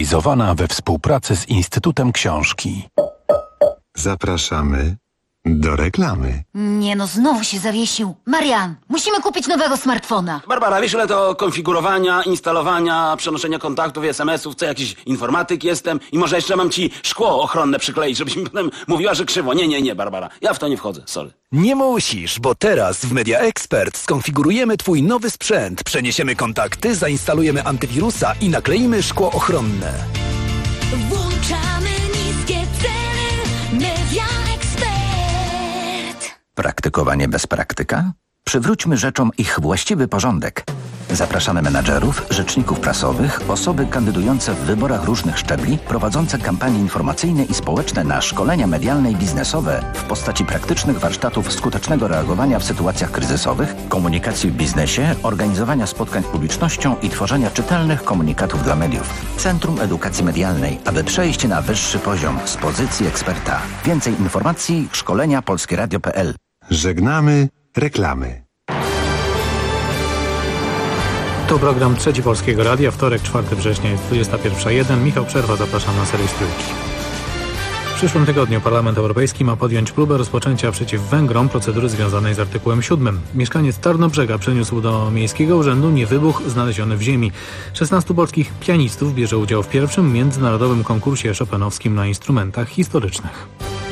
realizowana we współpracy z Instytutem Książki. Zapraszamy do reklamy. Nie no, znowu się zawiesił. Marian, musimy kupić nowego smartfona. Barbara, wiesz ile to konfigurowania, instalowania, przenoszenia kontaktów i SMS-ów, co jakiś informatyk jestem i może jeszcze mam ci szkło ochronne przykleić, żebyś mi potem mówiła, że krzywo. Nie, Barbara, ja w to nie wchodzę, sorry. Nie musisz, bo teraz w Media Expert skonfigurujemy twój nowy sprzęt, przeniesiemy kontakty, zainstalujemy antywirusa i nakleimy szkło ochronne. Włączamy niskie ceny. Media Expert. Praktykowanie bez praktyka? Przywróćmy rzeczom ich właściwy porządek. Zapraszamy menadżerów, rzeczników prasowych, osoby kandydujące w wyborach różnych szczebli, prowadzące kampanie informacyjne i społeczne na szkolenia medialne i biznesowe w postaci praktycznych warsztatów skutecznego reagowania w sytuacjach kryzysowych, komunikacji w biznesie, organizowania spotkań z publicznością i tworzenia czytelnych komunikatów dla mediów. Centrum Edukacji Medialnej, aby przejść na wyższy poziom z pozycji eksperta. Więcej informacji szkolenia polskieradio.pl. Żegnamy reklamy. To program Trzeci Polskiego Radia, wtorek, 4 września, jest 21:01. Michał Przerwa, zapraszam na serię Trójki. W przyszłym tygodniu Parlament Europejski ma podjąć próbę rozpoczęcia przeciw Węgrom procedury związanej z artykułem 7. Mieszkaniec Tarnobrzega przeniósł do Miejskiego Urzędu niewybuch znaleziony w ziemi. 16 polskich pianistów bierze udział w pierwszym międzynarodowym konkursie chopinowskim na instrumentach historycznych.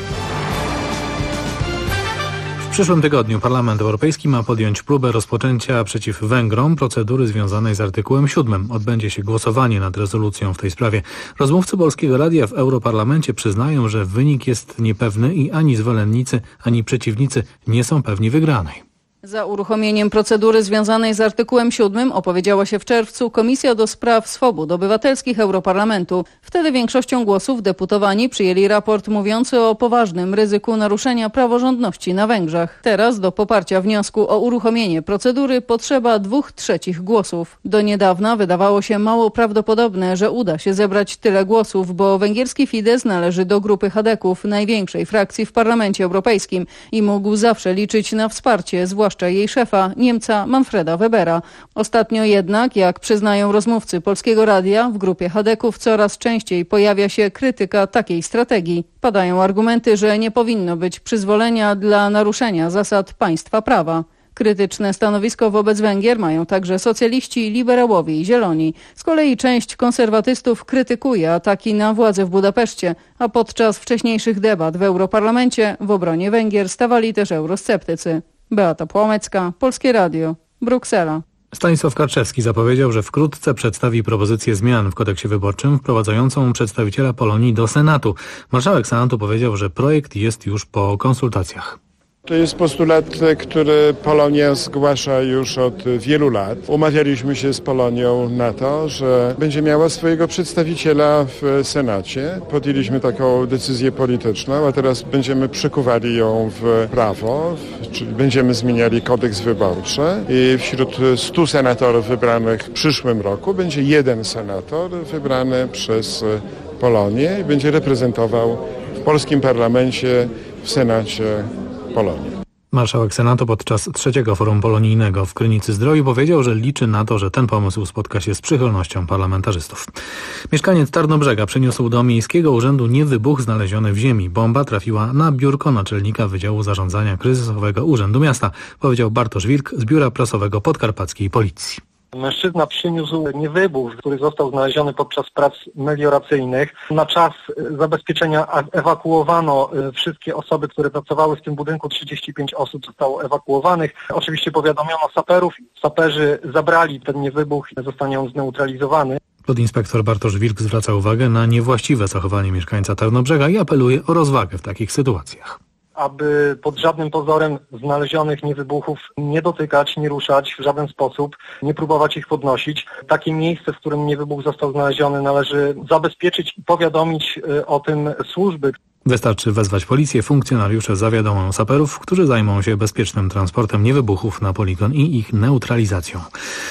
W przyszłym tygodniu Parlament Europejski ma podjąć próbę rozpoczęcia przeciw Węgrom procedury związanej z artykułem 7. Odbędzie się głosowanie nad rezolucją w tej sprawie. Rozmówcy Polskiego Radia w Europarlamencie przyznają, że wynik jest niepewny i ani zwolennicy, ani przeciwnicy nie są pewni wygranej. Za uruchomieniem procedury związanej z artykułem 7 opowiedziała się w czerwcu Komisja do Spraw Swobód Obywatelskich Europarlamentu. Wtedy większością głosów deputowani przyjęli raport mówiący o poważnym ryzyku naruszenia praworządności na Węgrzech. Teraz do poparcia wniosku o uruchomienie procedury potrzeba 2/3 głosów. Do niedawna wydawało się mało prawdopodobne, że uda się zebrać tyle głosów, bo węgierski Fidesz należy do grupy Chadeków, największej frakcji w Parlamencie Europejskim i mógł zawsze liczyć na wsparcie, zwłaszcza jej szefa, Niemca Manfreda Webera. Ostatnio jednak, jak przyznają rozmówcy Polskiego Radia, w grupie Chadeków coraz częściej pojawia się krytyka takiej strategii. Padają argumenty, że nie powinno być przyzwolenia dla naruszenia zasad państwa prawa. Krytyczne stanowisko wobec Węgier mają także socjaliści, liberałowie i zieloni. Z kolei część konserwatystów krytykuje ataki na władze w Budapeszcie, a podczas wcześniejszych debat w Europarlamencie w obronie Węgier stawali też eurosceptycy. Beata Płomecka, Polskie Radio, Bruksela. Stanisław Karczewski zapowiedział, że wkrótce przedstawi propozycję zmian w kodeksie wyborczym wprowadzającą przedstawiciela Polonii do Senatu. Marszałek Senatu powiedział, że projekt jest już po konsultacjach. To jest postulat, który Polonia zgłasza już od wielu lat. Umawialiśmy się z Polonią na to, że będzie miała swojego przedstawiciela w Senacie. Podjęliśmy taką decyzję polityczną, a teraz będziemy przekuwali ją w prawo, czyli będziemy zmieniali kodeks wyborczy i wśród 100 senatorów wybranych w przyszłym roku będzie jeden senator wybrany przez Polonię i będzie reprezentował w polskim parlamencie, w Senacie Polonii. Marszałek Senatu podczas 3. forum polonijnego w Krynicy-Zdroju powiedział, że liczy na to, że ten pomysł spotka się z przychylnością parlamentarzystów. Mieszkaniec Tarnobrzega przeniósł do Miejskiego Urzędu niewybuch znaleziony w ziemi. Bomba trafiła na biurko naczelnika Wydziału Zarządzania Kryzysowego Urzędu Miasta, powiedział Bartosz Wilk z Biura Prasowego Podkarpackiej Policji. Mężczyzna przyniósł niewybuch, który został znaleziony podczas prac melioracyjnych. Na czas zabezpieczenia ewakuowano wszystkie osoby, które pracowały w tym budynku. 35 osób zostało ewakuowanych. Oczywiście powiadomiono saperów. Saperzy zabrali ten niewybuch i zostanie on zneutralizowany. Podinspektor Bartosz Wilk zwraca uwagę na niewłaściwe zachowanie mieszkańca Tarnobrzega i apeluje o rozwagę w takich sytuacjach. Aby pod żadnym pozorem znalezionych niewybuchów nie dotykać, nie ruszać w żaden sposób, nie próbować ich podnosić. Takie miejsce, w którym niewybuch został znaleziony, należy zabezpieczyć i powiadomić o tym służby. Wystarczy wezwać policję, funkcjonariusze zawiadomią saperów, którzy zajmą się bezpiecznym transportem niewybuchów na poligon i ich neutralizacją.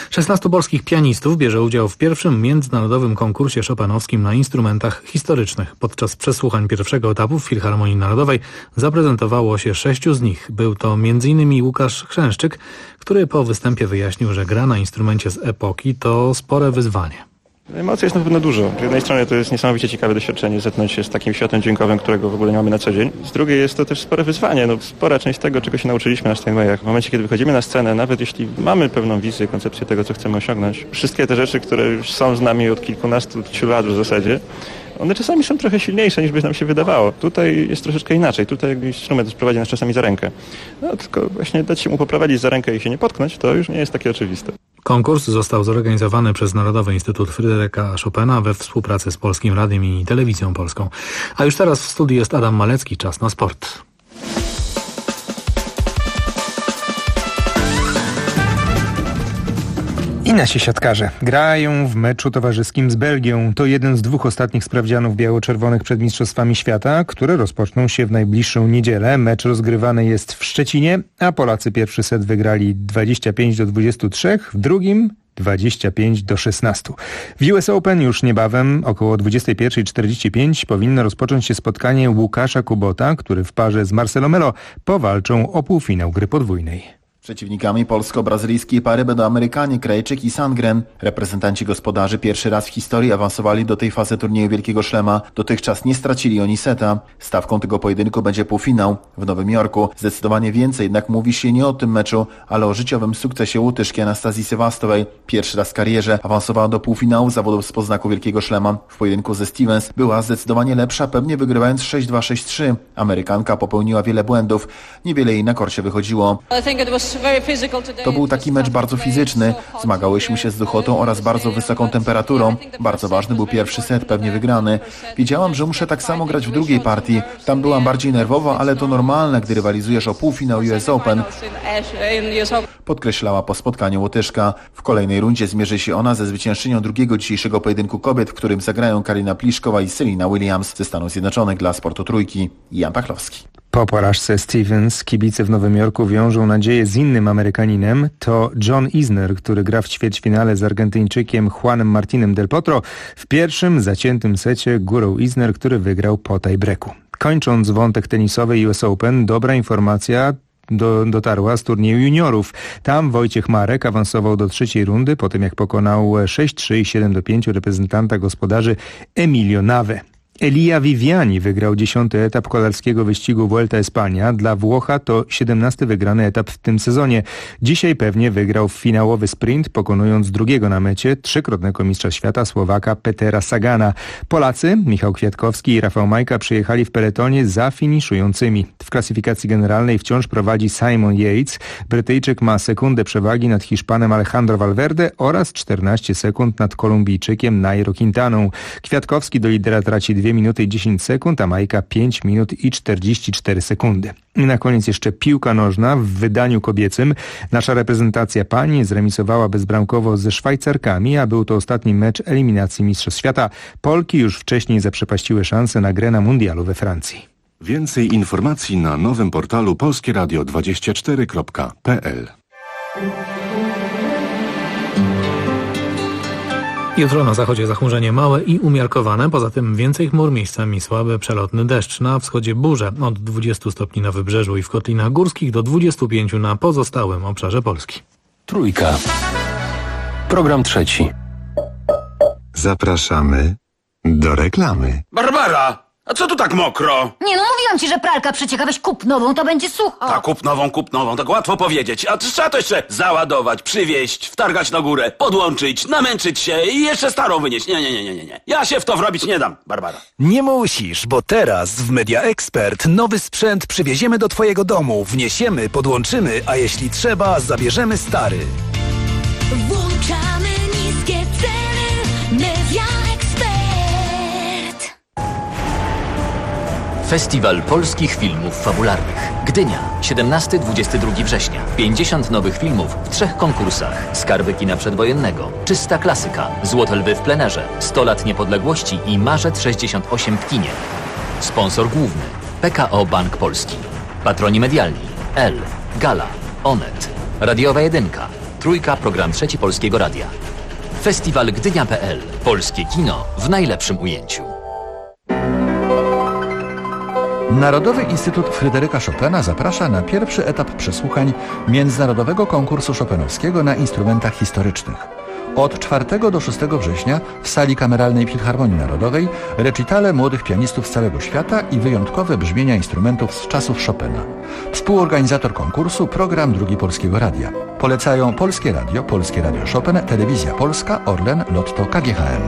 16 polskich pianistów bierze udział w pierwszym międzynarodowym konkursie chopinowskim na instrumentach historycznych. Podczas przesłuchań pierwszego etapu w Filharmonii Narodowej zaprezentowało się 6 z nich. Był to m.in. Łukasz Chrzęszczyk, który po występie wyjaśnił, że gra na instrumencie z epoki to spore wyzwanie. Emocji jest na pewno dużo. Z jednej strony to jest niesamowicie ciekawe doświadczenie, zetknąć się z takim światem dźwiękowym, którego w ogóle nie mamy na co dzień. Z drugiej jest to też spore wyzwanie. Spora część tego, czego się nauczyliśmy na Steinwayach. W momencie, kiedy wychodzimy na scenę, nawet jeśli mamy pewną wizję, koncepcję tego, co chcemy osiągnąć, wszystkie te rzeczy, które już są z nami od kilkunastu lat w zasadzie, one czasami są trochę silniejsze, niż by nam się wydawało. Tutaj jest troszeczkę inaczej. Tutaj instrument prowadzi nas czasami za rękę. Tylko właśnie dać się mu poprowadzić za rękę i się nie potknąć, to już nie jest takie oczywiste. Konkurs został zorganizowany przez Narodowy Instytut Fryderyka Chopina we współpracy z Polskim Radiem i Telewizją Polską. A już teraz w studiu jest Adam Malecki. Czas na sport. I nasi siatkarze grają w meczu towarzyskim z Belgią. To jeden z 2 ostatnich sprawdzianów biało-czerwonych przed Mistrzostwami Świata, które rozpoczną się w najbliższą niedzielę. Mecz rozgrywany jest w Szczecinie, a Polacy pierwszy set wygrali 25-23, w drugim 25-16. W US Open już niebawem, około 21:45, powinno rozpocząć się spotkanie Łukasza Kubota, który w parze z Marcelo Melo powalczą o półfinał gry podwójnej. Przeciwnikami polsko-brazylijskiej pary będą Amerykanie Krajczyk i Sandgren. Reprezentanci gospodarzy pierwszy raz w historii awansowali do tej fazy turnieju Wielkiego Szlema. Dotychczas nie stracili oni seta. Stawką tego pojedynku będzie półfinał w Nowym Jorku. Zdecydowanie więcej jednak mówi się nie o tym meczu, ale o życiowym sukcesie Łotyszki Anastazji Sewastowej. Pierwszy raz w karierze awansowała do półfinału zawodów z poznaku Wielkiego Szlema. W pojedynku ze Stevens była zdecydowanie lepsza, pewnie wygrywając 6-2, 6-3. Amerykanka popełniła wiele błędów. Niewiele jej na korcie wychodziło. To był taki mecz bardzo fizyczny. Zmagałyśmy się z duchotą oraz bardzo wysoką temperaturą. Bardzo ważny był pierwszy set, pewnie wygrany. Wiedziałam, że muszę tak samo grać w drugiej partii. Tam byłam bardziej nerwowa, ale to normalne, gdy rywalizujesz o półfinał US Open. Podkreślała po spotkaniu Łotyszka. W kolejnej rundzie zmierzy się ona ze zwyciężczynią drugiego dzisiejszego pojedynku kobiet, w którym zagrają Karina Pliszkowa i Serena Williams ze Stanów Zjednoczonych dla Sportu Trójki. Jan Pachlowski. Po porażce Stevens kibice w Nowym Jorku wiążą nadzieję z innym Amerykaninem. To John Isner, który gra w ćwierćfinale z Argentyńczykiem Juanem Martinem del Potro. W pierwszym zaciętym secie górą Isner, który wygrał po tiebreaku. Kończąc wątek tenisowy US Open, dobra informacja dotarła z turnieju juniorów. Tam Wojciech Marek awansował do trzeciej rundy po tym, jak pokonał 6-3 i 7-5 reprezentanta gospodarzy Emilio Nave. Elia Viviani wygrał 10. etap kolarskiego wyścigu Vuelta Espania. Dla Włocha to 17. wygrany etap w tym sezonie. Dzisiaj pewnie wygrał finałowy sprint, pokonując drugiego na mecie, 3-krotnego mistrza świata Słowaka Petera Sagana. Polacy Michał Kwiatkowski i Rafał Majka przyjechali w peletonie za finiszującymi. W klasyfikacji generalnej wciąż prowadzi Simon Yates. Brytyjczyk ma sekundę przewagi nad Hiszpanem Alejandro Valverde oraz 14 sekund nad Kolumbijczykiem Nairo Quintaną. Kwiatkowski do lidera traci 2 minuty i 10 sekund, a Majka 5 minut i 44 sekundy. I na koniec jeszcze piłka nożna w wydaniu kobiecym. Nasza reprezentacja pań zremisowała bezbramkowo ze Szwajcarkami, a był to ostatni mecz eliminacji Mistrzostw Świata. Polki już wcześniej zaprzepaściły szansę na grę na mundialu we Francji. Więcej informacji na nowym portalu polskieradio24.pl. Jutro na zachodzie zachmurzenie małe i umiarkowane, poza tym więcej chmur, miejscami słaby przelotny deszcz. Na wschodzie burze od 20 stopni na Wybrzeżu i w Kotlinach Górskich do 25 na pozostałym obszarze Polski. Trójka. Program trzeci. Zapraszamy do reklamy. Barbara! A co tu tak mokro? Nie no, mówiłam ci, że pralka przecieka, weź kup nową, to będzie sucho. Tak, kup nową, tak łatwo powiedzieć. A trzeba to jeszcze załadować, przywieźć, wtargać na górę, podłączyć, namęczyć się i jeszcze starą wynieść. Nie. Ja się w to wrobić nie dam, Barbara. Nie musisz, bo teraz w Media Expert nowy sprzęt przywieziemy do twojego domu, wniesiemy, podłączymy, a jeśli trzeba, zabierzemy stary. Włączamy niskie ceny. Media Expert. Festiwal Polskich Filmów Fabularnych. Gdynia, 17-22 września. 50 nowych filmów w 3 konkursach. Skarby kina przedwojennego, Czysta klasyka, Złote lwy w plenerze, 100 lat niepodległości i Marzec 68 w kinie. Sponsor główny PKO Bank Polski. Patroni medialni L, Gala, Onet, Radiowa Jedynka, Trójka, program Trzeci Polskiego Radia. Festiwal Gdynia.pl. Polskie kino w najlepszym ujęciu. Narodowy Instytut Fryderyka Chopina zaprasza na pierwszy etap przesłuchań Międzynarodowego Konkursu Chopinowskiego na instrumentach historycznych. Od 4 do 6 września w sali kameralnej Filharmonii Narodowej recitale młodych pianistów z całego świata i wyjątkowe brzmienia instrumentów z czasów Chopina. Współorganizator konkursu, program Drugi Polskiego Radia. Polecają Polskie Radio Chopin, Telewizja Polska, Orlen, Lotto, KGHM.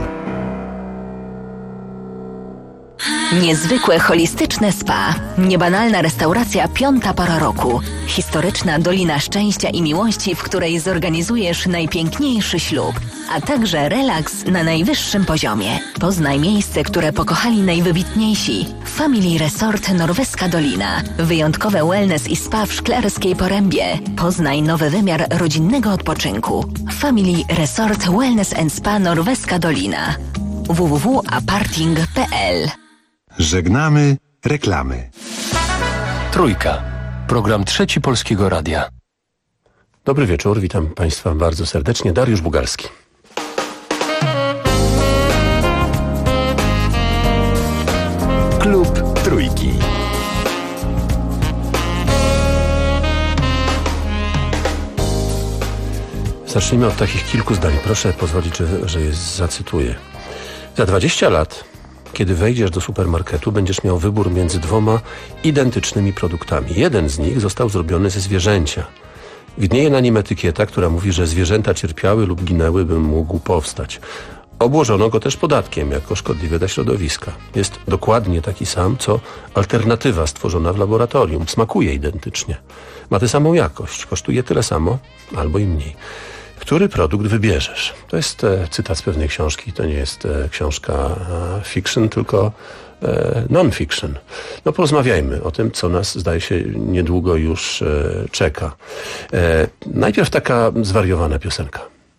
Niezwykłe holistyczne spa. Niebanalna restauracja Piąta Pora Roku. Historyczna Dolina Szczęścia i Miłości, w której zorganizujesz najpiękniejszy ślub, a także relaks na najwyższym poziomie. Poznaj miejsce, które pokochali najwybitniejsi. Family Resort Norweska Dolina. Wyjątkowe wellness i spa w Szklarskiej Porębie. Poznaj nowy wymiar rodzinnego odpoczynku. Family Resort Wellness and Spa Norweska Dolina. www.aparting.pl. Żegnamy reklamy. Trójka. Program Trzeci Polskiego Radia. Dobry wieczór, witam Państwa bardzo serdecznie. Dariusz Bugalski. Klub Trójki. Zacznijmy od takich kilku zdań. Proszę pozwolić, że je zacytuję. Za 20 lat, kiedy wejdziesz do supermarketu, będziesz miał wybór między 2 identycznymi produktami. Jeden z nich został zrobiony ze zwierzęcia. Widnieje na nim etykieta, która mówi, że zwierzęta cierpiały lub ginęły, by mógł powstać. Obłożono go też podatkiem jako szkodliwy dla środowiska. Jest dokładnie taki sam, co alternatywa stworzona w laboratorium. Smakuje identycznie. Ma tę samą jakość. Kosztuje tyle samo, albo i mniej. Który produkt wybierzesz? To jest cytat z pewnej książki. To nie jest książka fiction, tylko non-fiction. No porozmawiajmy o tym, co nas, zdaje się, niedługo już czeka. Najpierw taka zwariowana piosenka.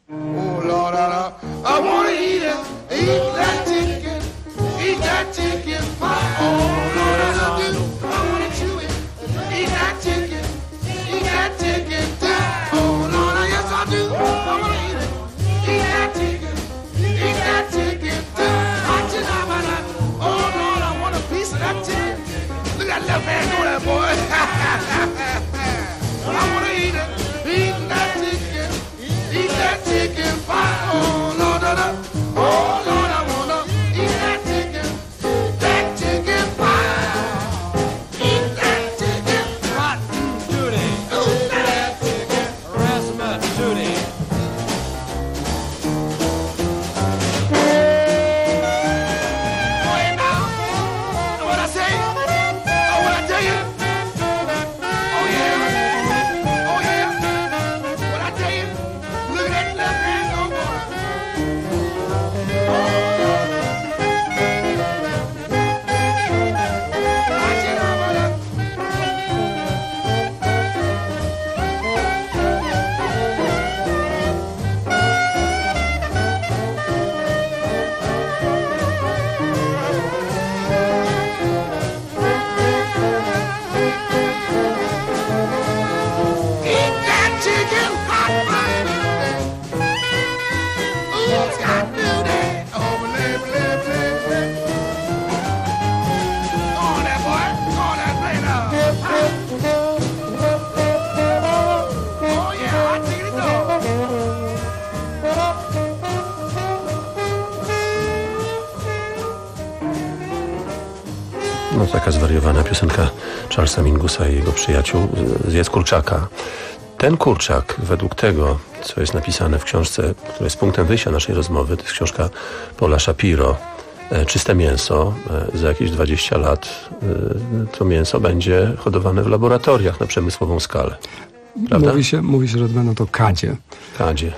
No, taka zwariowana piosenka Charlesa Mingusa i jego przyjaciół. Zjedz kurczaka. Ten kurczak, według tego, co jest napisane w książce, która jest punktem wyjścia naszej rozmowy, to jest książka Paula Shapiro, Czyste mięso. Za jakieś 20 lat to mięso będzie hodowane w laboratoriach na przemysłową skalę. Prawda? Mówi się, że będą to kadzie. Kadzie.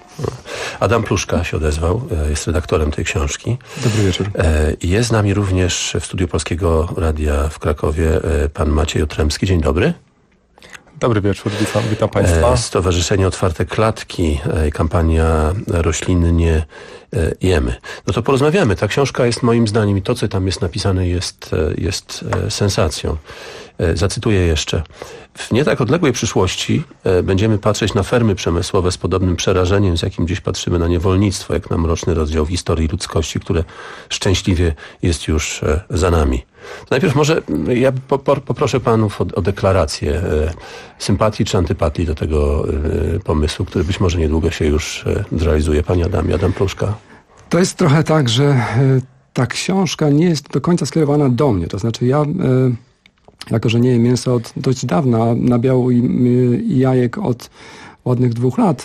Adam Pluszka się odezwał, jest redaktorem tej książki. Dobry wieczór. Jest z nami również w studiu Polskiego Radia w Krakowie pan Maciej Otremski. Dzień dobry. Dobry wieczór, witam Państwa. Stowarzyszenie Otwarte Klatki, kampania Roślinnie jemy. No to porozmawiamy. Ta książka jest moim zdaniem i to, co tam jest napisane, jest sensacją. Zacytuję jeszcze. W nie tak odległej przyszłości będziemy patrzeć na fermy przemysłowe z podobnym przerażeniem, z jakim dziś patrzymy na niewolnictwo, jak na mroczny rozdział w historii ludzkości, które szczęśliwie jest już za nami. Najpierw może ja poproszę panów o deklarację sympatii czy antypatii do tego pomysłu, który być może niedługo się już zrealizuje. Panie Adamie, Adam Pruszka. To jest trochę tak, że ta książka nie jest do końca skierowana do mnie. To znaczy ja, jako że nie jem mięsa od dość dawna, nabiału i jajek od ładnych 2 lat,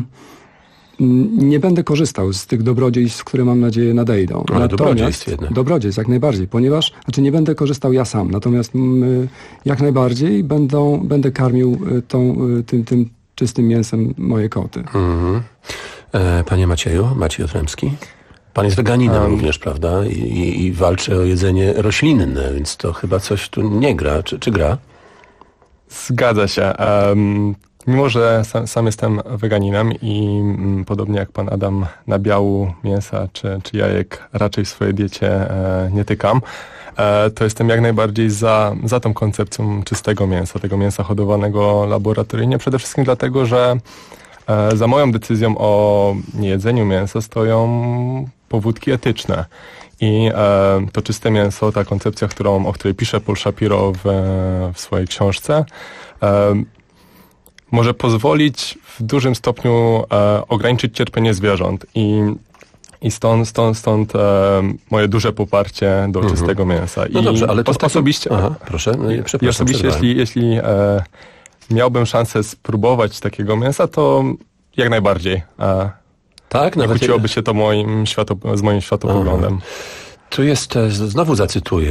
nie będę korzystał z tych dobrodziejstw, które mam nadzieję nadejdą. Ale dobrodziejstw jednak. Dobrodziejstw, jak najbardziej, ponieważ nie będę korzystał ja sam, natomiast jak najbardziej będę karmił tym czystym mięsem moje koty. Mhm. Panie Macieju, Maciej Otremski. Pan jest weganinem również, prawda? I walczy o jedzenie roślinne, więc to chyba coś tu nie gra. Czy gra? Zgadza się. Mimo że sam jestem weganinem i podobnie jak pan Adam nabiału mięsa czy jajek raczej w swojej diecie nie tykam, to jestem jak najbardziej za tą koncepcją czystego mięsa, tego mięsa hodowanego laboratoryjnie. Przede wszystkim dlatego, że za moją decyzją o niejedzeniu mięsa stoją powódki etyczne. I to czyste mięso, ta koncepcja, o której pisze Paul Shapiro w swojej książce, może pozwolić w dużym stopniu ograniczyć cierpienie zwierząt. I stąd moje duże poparcie do czystego mięsa. No dobrze, ale to osobiście... Aha, proszę, przepraszam. I osobiście, jeśli miałbym szansę spróbować takiego mięsa, to jak najbardziej. Tak? Nie kłóciłoby się to z moim światopoglądem. Tu jest, znowu zacytuję,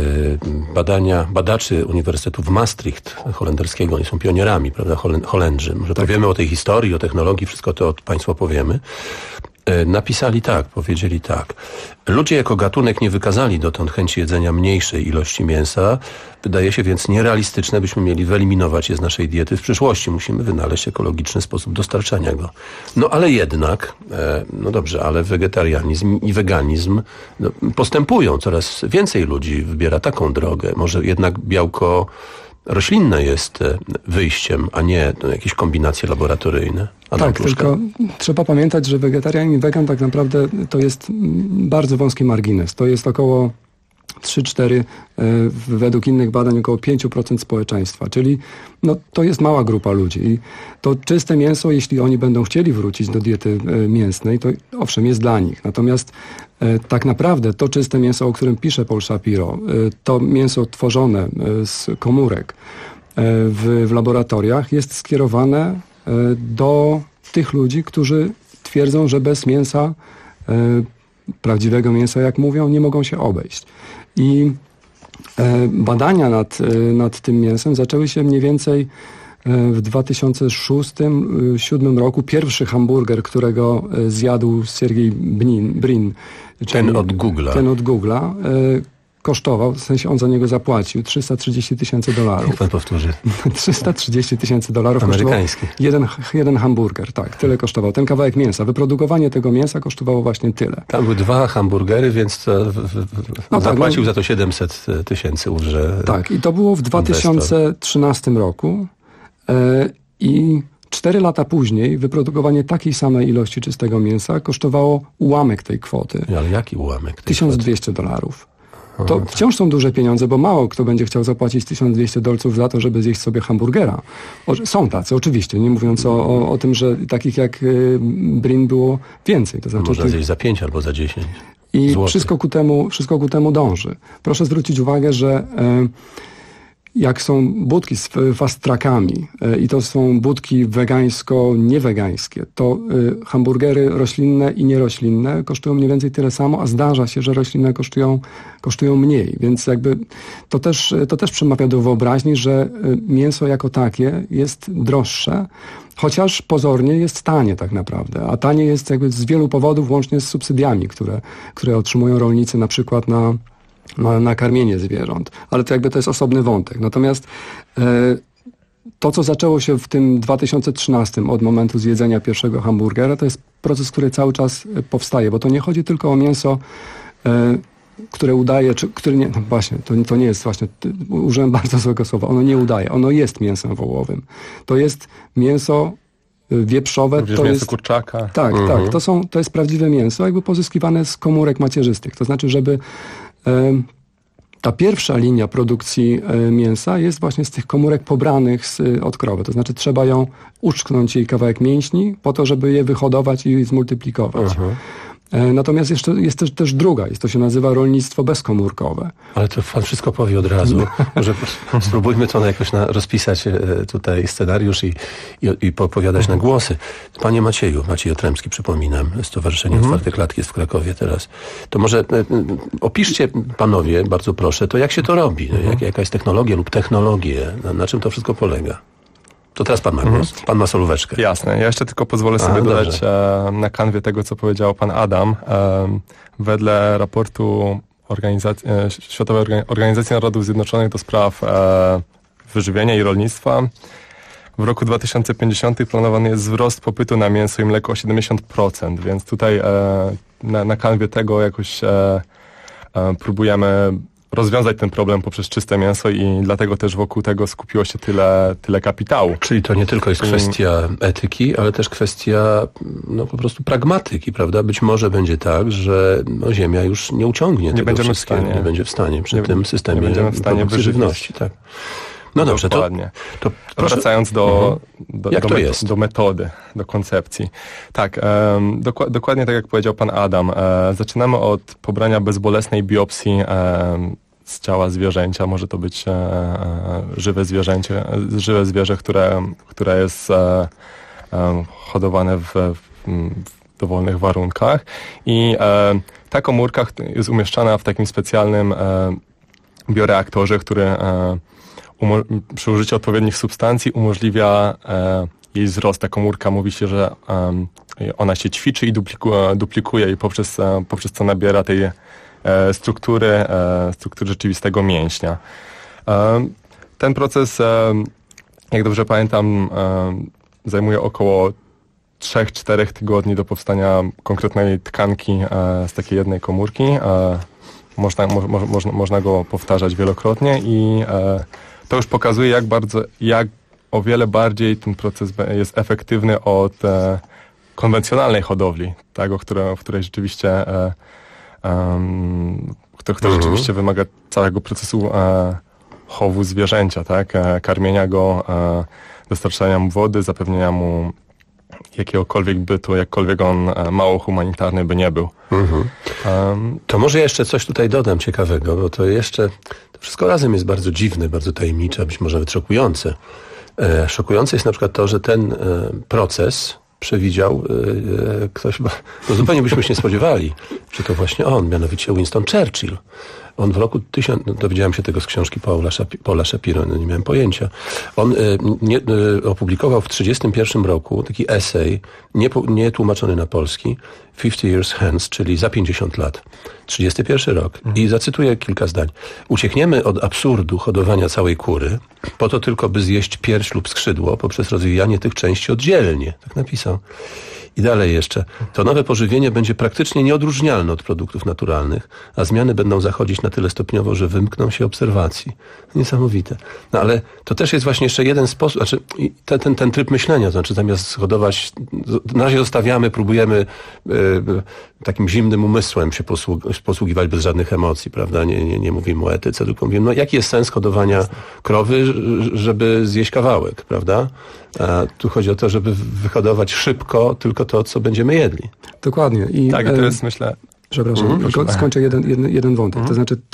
badaczy Uniwersytetu w Maastricht holenderskiego, oni są pionierami, prawda, Holendrzy. Może powiemy o tej historii, o technologii, wszystko to Państwu powiemy. Napisali tak, powiedzieli tak. Ludzie jako gatunek nie wykazali dotąd chęci jedzenia mniejszej ilości mięsa. Wydaje się więc nierealistyczne, byśmy mieli wyeliminować je z naszej diety w przyszłości. Musimy wynaleźć ekologiczny sposób dostarczania go. No ale jednak, no dobrze, ale wegetarianizm i weganizm postępują. Coraz więcej ludzi wybiera taką drogę. Może jednak białko roślinne jest wyjściem, a nie jakieś kombinacje laboratoryjne. Tak, tylko trzeba pamiętać, że wegetarianin i wegan tak naprawdę to jest bardzo wąski margines. To jest około 3-4, według innych badań około 5% społeczeństwa, czyli to jest mała grupa ludzi. I to czyste mięso, jeśli oni będą chcieli wrócić do diety mięsnej, to owszem, jest dla nich. Natomiast tak naprawdę to czyste mięso, o którym pisze Paul Shapiro, to mięso tworzone z komórek w laboratoriach jest skierowane do tych ludzi, którzy twierdzą, że bez mięsa, prawdziwego mięsa, jak mówią, nie mogą się obejść. I badania nad tym mięsem zaczęły się mniej więcej w 2006-2007 roku. Pierwszy hamburger, którego zjadł Sergiej Brin. Ten od Google'a. Kosztował, w sensie on za niego zapłacił $330,000. Jak pan powtórzy? $330,000 amerykański. Jeden hamburger, tak, tyle kosztował. Ten kawałek mięsa, wyprodukowanie tego mięsa kosztowało właśnie tyle. Tam były 2 hamburgery, więc zapłacił za to $700,000. Tak, i to było w 2013 roku i 4 lata później wyprodukowanie takiej samej ilości czystego mięsa kosztowało ułamek tej kwoty. Ale jaki ułamek? $1,200. To wciąż są duże pieniądze, bo mało kto będzie chciał zapłacić $1,200 za to, żeby zjeść sobie hamburgera. Są tacy, oczywiście, nie mówiąc o tym, że takich jak Brin było więcej. To znaczy, można zjeść za 5 albo za 10 I złotych. wszystko ku temu dąży. Proszę zwrócić uwagę, że jak są budki z fast trackami i to są budki wegańsko-niewegańskie, to hamburgery roślinne i nieroślinne kosztują mniej więcej tyle samo, a zdarza się, że roślinne kosztują mniej. Więc jakby to też przemawia do wyobraźni, że mięso jako takie jest droższe, chociaż pozornie jest tanie tak naprawdę. A tanie jest jakby z wielu powodów, łącznie z subsydiami, które otrzymują rolnicy na przykład na karmienie zwierząt, ale to jest osobny wątek. Natomiast to, co zaczęło się w tym 2013 od momentu zjedzenia pierwszego hamburgera, to jest proces, który cały czas powstaje, bo to nie chodzi tylko o mięso które udaje, czy które nie, no właśnie, to nie jest właśnie, użyłem bardzo złego słowa, ono nie udaje, ono jest mięsem wołowym. To jest mięso wieprzowe. Również to mięso jest kurczaka. Tak, to jest prawdziwe mięso, jakby pozyskiwane z komórek macierzystych. To znaczy, żeby ta pierwsza linia produkcji mięsa jest właśnie z tych komórek pobranych od krowy. To znaczy trzeba ją uszczknąć jej kawałek mięśni po to, żeby je wyhodować i zmultiplikować. Natomiast jest też druga, to się nazywa rolnictwo bezkomórkowe. Ale to pan wszystko powie od razu. Może spróbujmy to jakoś rozpisać tutaj scenariusz i popowiadać na głosy. Panie Macieju, Maciej Otremski, przypominam, Stowarzyszenie Otwarte Klatki jest w Krakowie teraz. To może opiszcie panowie, bardzo proszę, to jak się to robi? Jaka jest technologia lub technologie? Na czym to wszystko polega? To teraz pan ma głos. Pan ma solóweczkę. Jasne. Ja jeszcze tylko pozwolę sobie dodać na kanwie tego, co powiedział pan Adam. Wedle raportu Światowej Organizacji Narodów Zjednoczonych do spraw wyżywienia i rolnictwa w roku 2050 planowany jest wzrost popytu na mięso i mleko o 70%, więc tutaj na kanwie tego jakoś próbujemy rozwiązać ten problem poprzez czyste mięso i dlatego też wokół tego skupiło się tyle kapitału. Czyli to nie tylko jest kwestia etyki, ale też kwestia po prostu pragmatyki, prawda? Być może będzie tak, że Ziemia już nie uciągnie tego wszystkiego. Nie będzie w stanie przy tym systemie produkcji żywności. Tak. No dobrze, to proszę. Wracając do metody, do koncepcji. Tak, dokładnie tak jak powiedział pan Adam. Zaczynamy od pobrania bezbolesnej biopsji z ciała zwierzęcia. Może to być żywe zwierzę, które jest hodowane w dowolnych warunkach. I ta komórka jest umieszczana w takim specjalnym bioreaktorze, który przy użyciu odpowiednich substancji umożliwia jej wzrost. Ta komórka mówi się, że ona się ćwiczy i duplikuje i poprzez co nabiera tej struktury rzeczywistego mięśnia. Ten proces, jak dobrze pamiętam, zajmuje około 3-4 tygodni do powstania konkretnej tkanki z takiej jednej komórki. Można go powtarzać wielokrotnie i to już pokazuje, jak o wiele bardziej ten proces jest efektywny od konwencjonalnej hodowli, tak, w której rzeczywiście która rzeczywiście wymaga całego procesu chowu zwierzęcia, tak, karmienia go, dostarczania mu wody, zapewnienia mu jakiegokolwiek bytu, jakkolwiek on mało humanitarny by nie był. To może jeszcze coś tutaj dodam ciekawego, bo to wszystko razem jest bardzo dziwne, bardzo tajemnicze, być może nawet szokujące. Szokujące jest na przykład to, że ten proces przewidział ktoś, bo zupełnie byśmy się nie spodziewali, że to właśnie on, mianowicie Winston Churchill. On w roku dowiedziałem się tego z książki Paula Shapiro, nie miałem pojęcia. On opublikował w 1931 roku taki esej, nie tłumaczony na polski, 50 Years Hence, czyli za 50 lat. 31 rok. I zacytuję kilka zdań. Uciekniemy od absurdu hodowania całej kury, po to tylko, by zjeść pierś lub skrzydło poprzez rozwijanie tych części oddzielnie. Tak napisał. I dalej jeszcze. To nowe pożywienie będzie praktycznie nieodróżnialne od produktów naturalnych, a zmiany będą zachodzić na tyle stopniowo, że wymkną się obserwacji. Niesamowite. No ale to też jest właśnie jeszcze jeden sposób, znaczy ten tryb myślenia, to znaczy zamiast hodować, na razie zostawiamy, próbujemy takim zimnym umysłem się posługiwać bez żadnych emocji, prawda? Nie mówimy o etyce, tylko mówimy, jaki jest sens hodowania krowy, żeby zjeść kawałek, prawda? A tu chodzi o to, żeby wyhodować szybko tylko to, co będziemy jedli. Dokładnie. I teraz myślę... Przepraszam, tylko skończę jeden wątek. To znaczy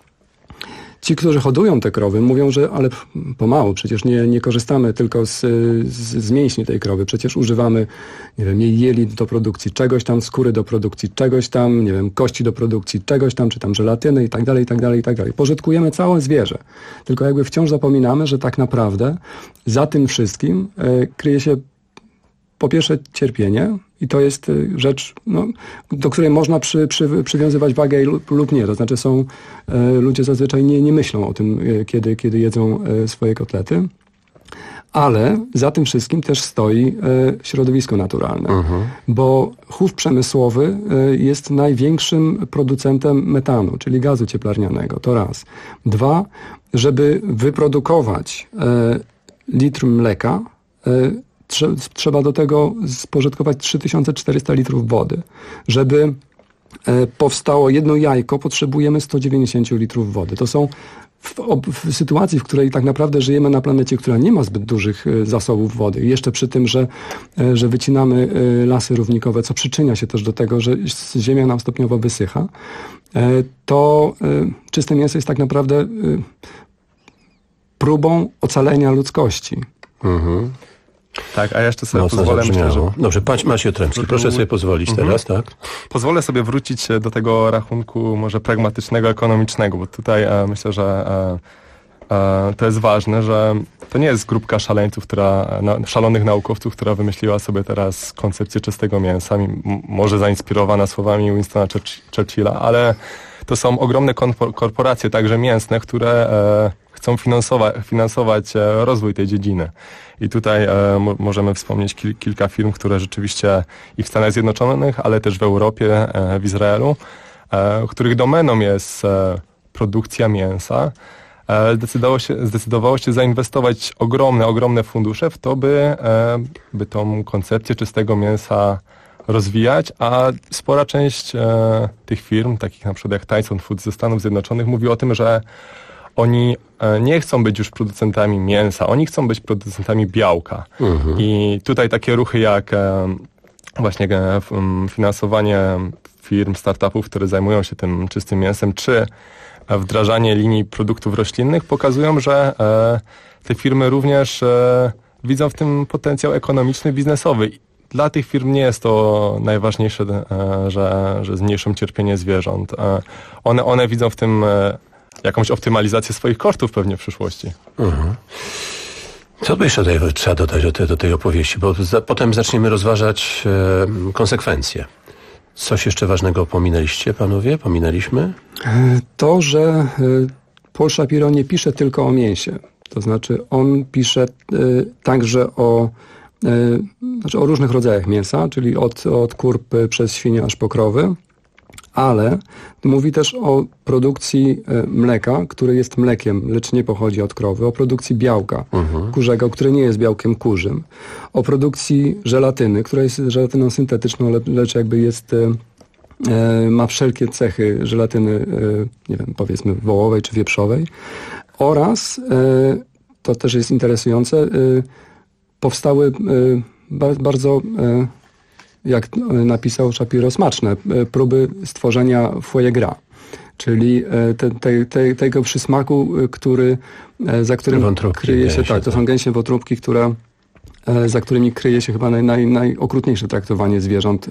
ci, którzy hodują te krowy, mówią, że ale pomału, przecież nie korzystamy tylko z mięśni tej krowy, przecież używamy, nie wiem, jej jelit do produkcji czegoś tam, skóry do produkcji czegoś tam, nie wiem, kości do produkcji czegoś tam, czy tam żelatyny i tak dalej, i tak dalej, i tak dalej. Pożytkujemy całe zwierzę. Tylko jakby wciąż zapominamy, że tak naprawdę za tym wszystkim kryje się po pierwsze cierpienie i to jest rzecz, do której można przywiązywać wagę lub nie. To znaczy ludzie zazwyczaj nie myślą o tym, kiedy jedzą swoje kotlety. Ale za tym wszystkim też stoi środowisko naturalne, bo chów przemysłowy jest największym producentem metanu, czyli gazu cieplarnianego, to raz. 2, żeby wyprodukować litr mleka, trzeba do tego spożytkować 3400 litrów wody. Żeby powstało jedno jajko, potrzebujemy 190 litrów wody. To są w sytuacji, w której tak naprawdę żyjemy na planecie, która nie ma zbyt dużych zasobów wody. I jeszcze przy tym, że wycinamy lasy równikowe, co przyczynia się też do tego, że ziemia nam stopniowo wysycha, to czyste mięso jest tak naprawdę próbą ocalenia ludzkości. Tak, a ja jeszcze sobie pozwolę, myślę, że... Dobrze, Maciej Otrębski, proszę sobie pozwolić teraz, tak? Pozwolę sobie wrócić do tego rachunku może pragmatycznego, ekonomicznego, bo tutaj myślę, że to jest ważne, że to nie jest grupka szaleńców, szalonych naukowców, która wymyśliła sobie teraz koncepcję czystego mięsa, może zainspirowana słowami Winstona Churchilla, ale to są ogromne korporacje, także mięsne, które chcą finansować rozwój tej dziedziny. I tutaj możemy wspomnieć kilka firm, które rzeczywiście i w Stanach Zjednoczonych, ale też w Europie, w Izraelu, których domeną jest produkcja mięsa, zdecydowało się zainwestować ogromne fundusze w to, by tą koncepcję czystego mięsa rozwijać, a spora część tych firm, takich na przykład jak Tyson Foods ze Stanów Zjednoczonych, mówi o tym, że oni nie chcą być już producentami mięsa, oni chcą być producentami białka. I tutaj takie ruchy jak właśnie finansowanie firm, startupów, które zajmują się tym czystym mięsem, czy wdrażanie linii produktów roślinnych pokazują, że te firmy również widzą w tym potencjał ekonomiczny, biznesowy. Dla tych firm nie jest to najważniejsze, że zmniejszą cierpienie zwierząt. One widzą w tym jakąś optymalizację swoich kosztów pewnie w przyszłości. Co by jeszcze trzeba dodać do tej opowieści? Bo potem zaczniemy rozważać konsekwencje. Coś jeszcze ważnego pominęliście, panowie? Pominęliśmy? To, że Paul Shapiro nie pisze tylko o mięsie. To znaczy on pisze także o różnych rodzajach mięsa, czyli od kurb przez świnie aż po krowy, ale mówi też o produkcji mleka, które jest mlekiem, lecz nie pochodzi od krowy, o produkcji białka kurzego, które nie jest białkiem kurzym, o produkcji żelatyny, która jest żelatyną syntetyczną, lecz jakby jest, ma wszelkie cechy żelatyny, nie wiem, powiedzmy wołowej czy wieprzowej, oraz, to też jest interesujące, powstały bardzo, jak napisał Shapiro, smaczne próby stworzenia foie gras, czyli tego przysmaku, za którym kryje się, to są gęsie wątróbki, za którymi kryje się chyba najokrutniejsze traktowanie zwierząt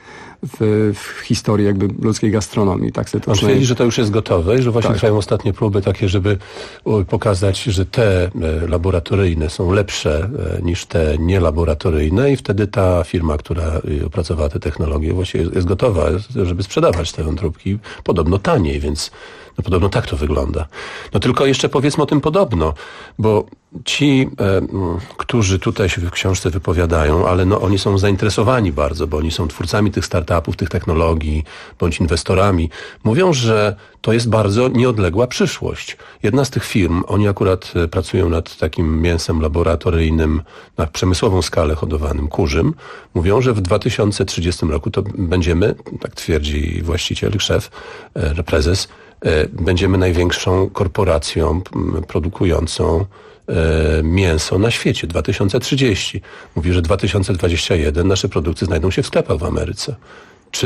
w historii jakby ludzkiej gastronomii. Tak sobie On twierdzi, że to już jest gotowe i że właśnie trwają ostatnie próby takie, żeby pokazać, że te laboratoryjne są lepsze niż te nielaboratoryjne i wtedy ta firma, która opracowała te technologie, właśnie jest gotowa, żeby sprzedawać te wątróbki podobno taniej, więc podobno tak to wygląda. No tylko jeszcze powiedzmy o tym podobno, bo ci, którzy tutaj się w książce wypowiadają, ale oni są zainteresowani bardzo, bo oni są twórcami tych startupów, tych technologii, bądź inwestorami, mówią, że to jest bardzo nieodległa przyszłość. Jedna z tych firm, oni akurat pracują nad takim mięsem laboratoryjnym na przemysłową skalę hodowanym, kurzym, mówią, że w 2030 roku to będziemy, tak twierdzi właściciel, szef, prezes, będziemy największą korporacją produkującą mięso na świecie. 2030. Mówi, że 2021 nasze produkty znajdą się w sklepach w Ameryce. Czy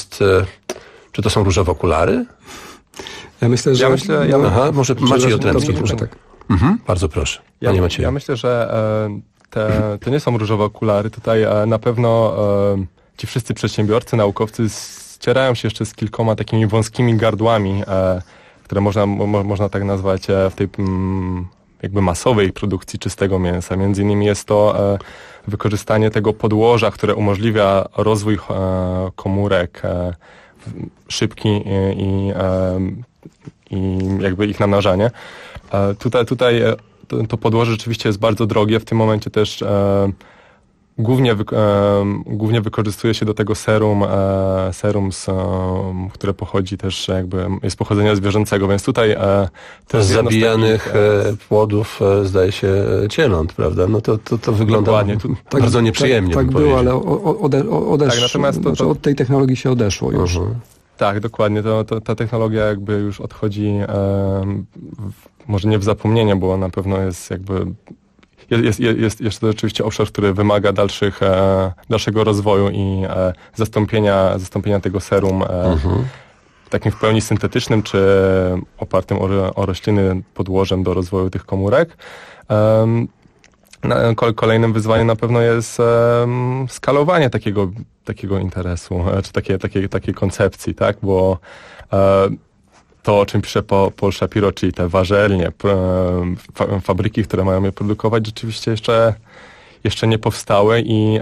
to są różowe okulary? Ja myślę, że... może Maciej Otrębski. Bardzo proszę. Panie Macieju. Ja myślę, że to nie są różowe okulary. Tutaj na pewno ci wszyscy przedsiębiorcy, naukowcy ścierają się jeszcze z kilkoma takimi wąskimi gardłami, które można tak nazwać w tej jakby masowej produkcji czystego mięsa. Między innymi jest to wykorzystanie tego podłoża, które umożliwia rozwój komórek szybki i jakby ich namnażanie. Tutaj to podłoże rzeczywiście jest bardzo drogie. W tym momencie też głównie wykorzystuje się do tego serum, które pochodzi też jakby, jest pochodzenia zwierzęcego, więc tutaj z zabijanych płodów zdaje się cieląt, prawda? No to wygląda bardzo nieprzyjemnie. Tak było, ale odeszło. Od tej technologii się odeszło już. Tak, dokładnie. Ta technologia jakby już odchodzi może nie w zapomnienie, bo na pewno jest jakby jest to oczywiście obszar, który wymaga dalszego rozwoju i zastąpienia tego serum takim w pełni syntetycznym czy opartym o rośliny podłożem do rozwoju tych komórek. Kolejnym wyzwaniem na pewno jest skalowanie takiego interesu, czy takiej koncepcji, tak? Bo to, o czym pisze Paul Shapiro, czyli te ważelnie, fabryki, które mają je produkować, rzeczywiście jeszcze nie powstały i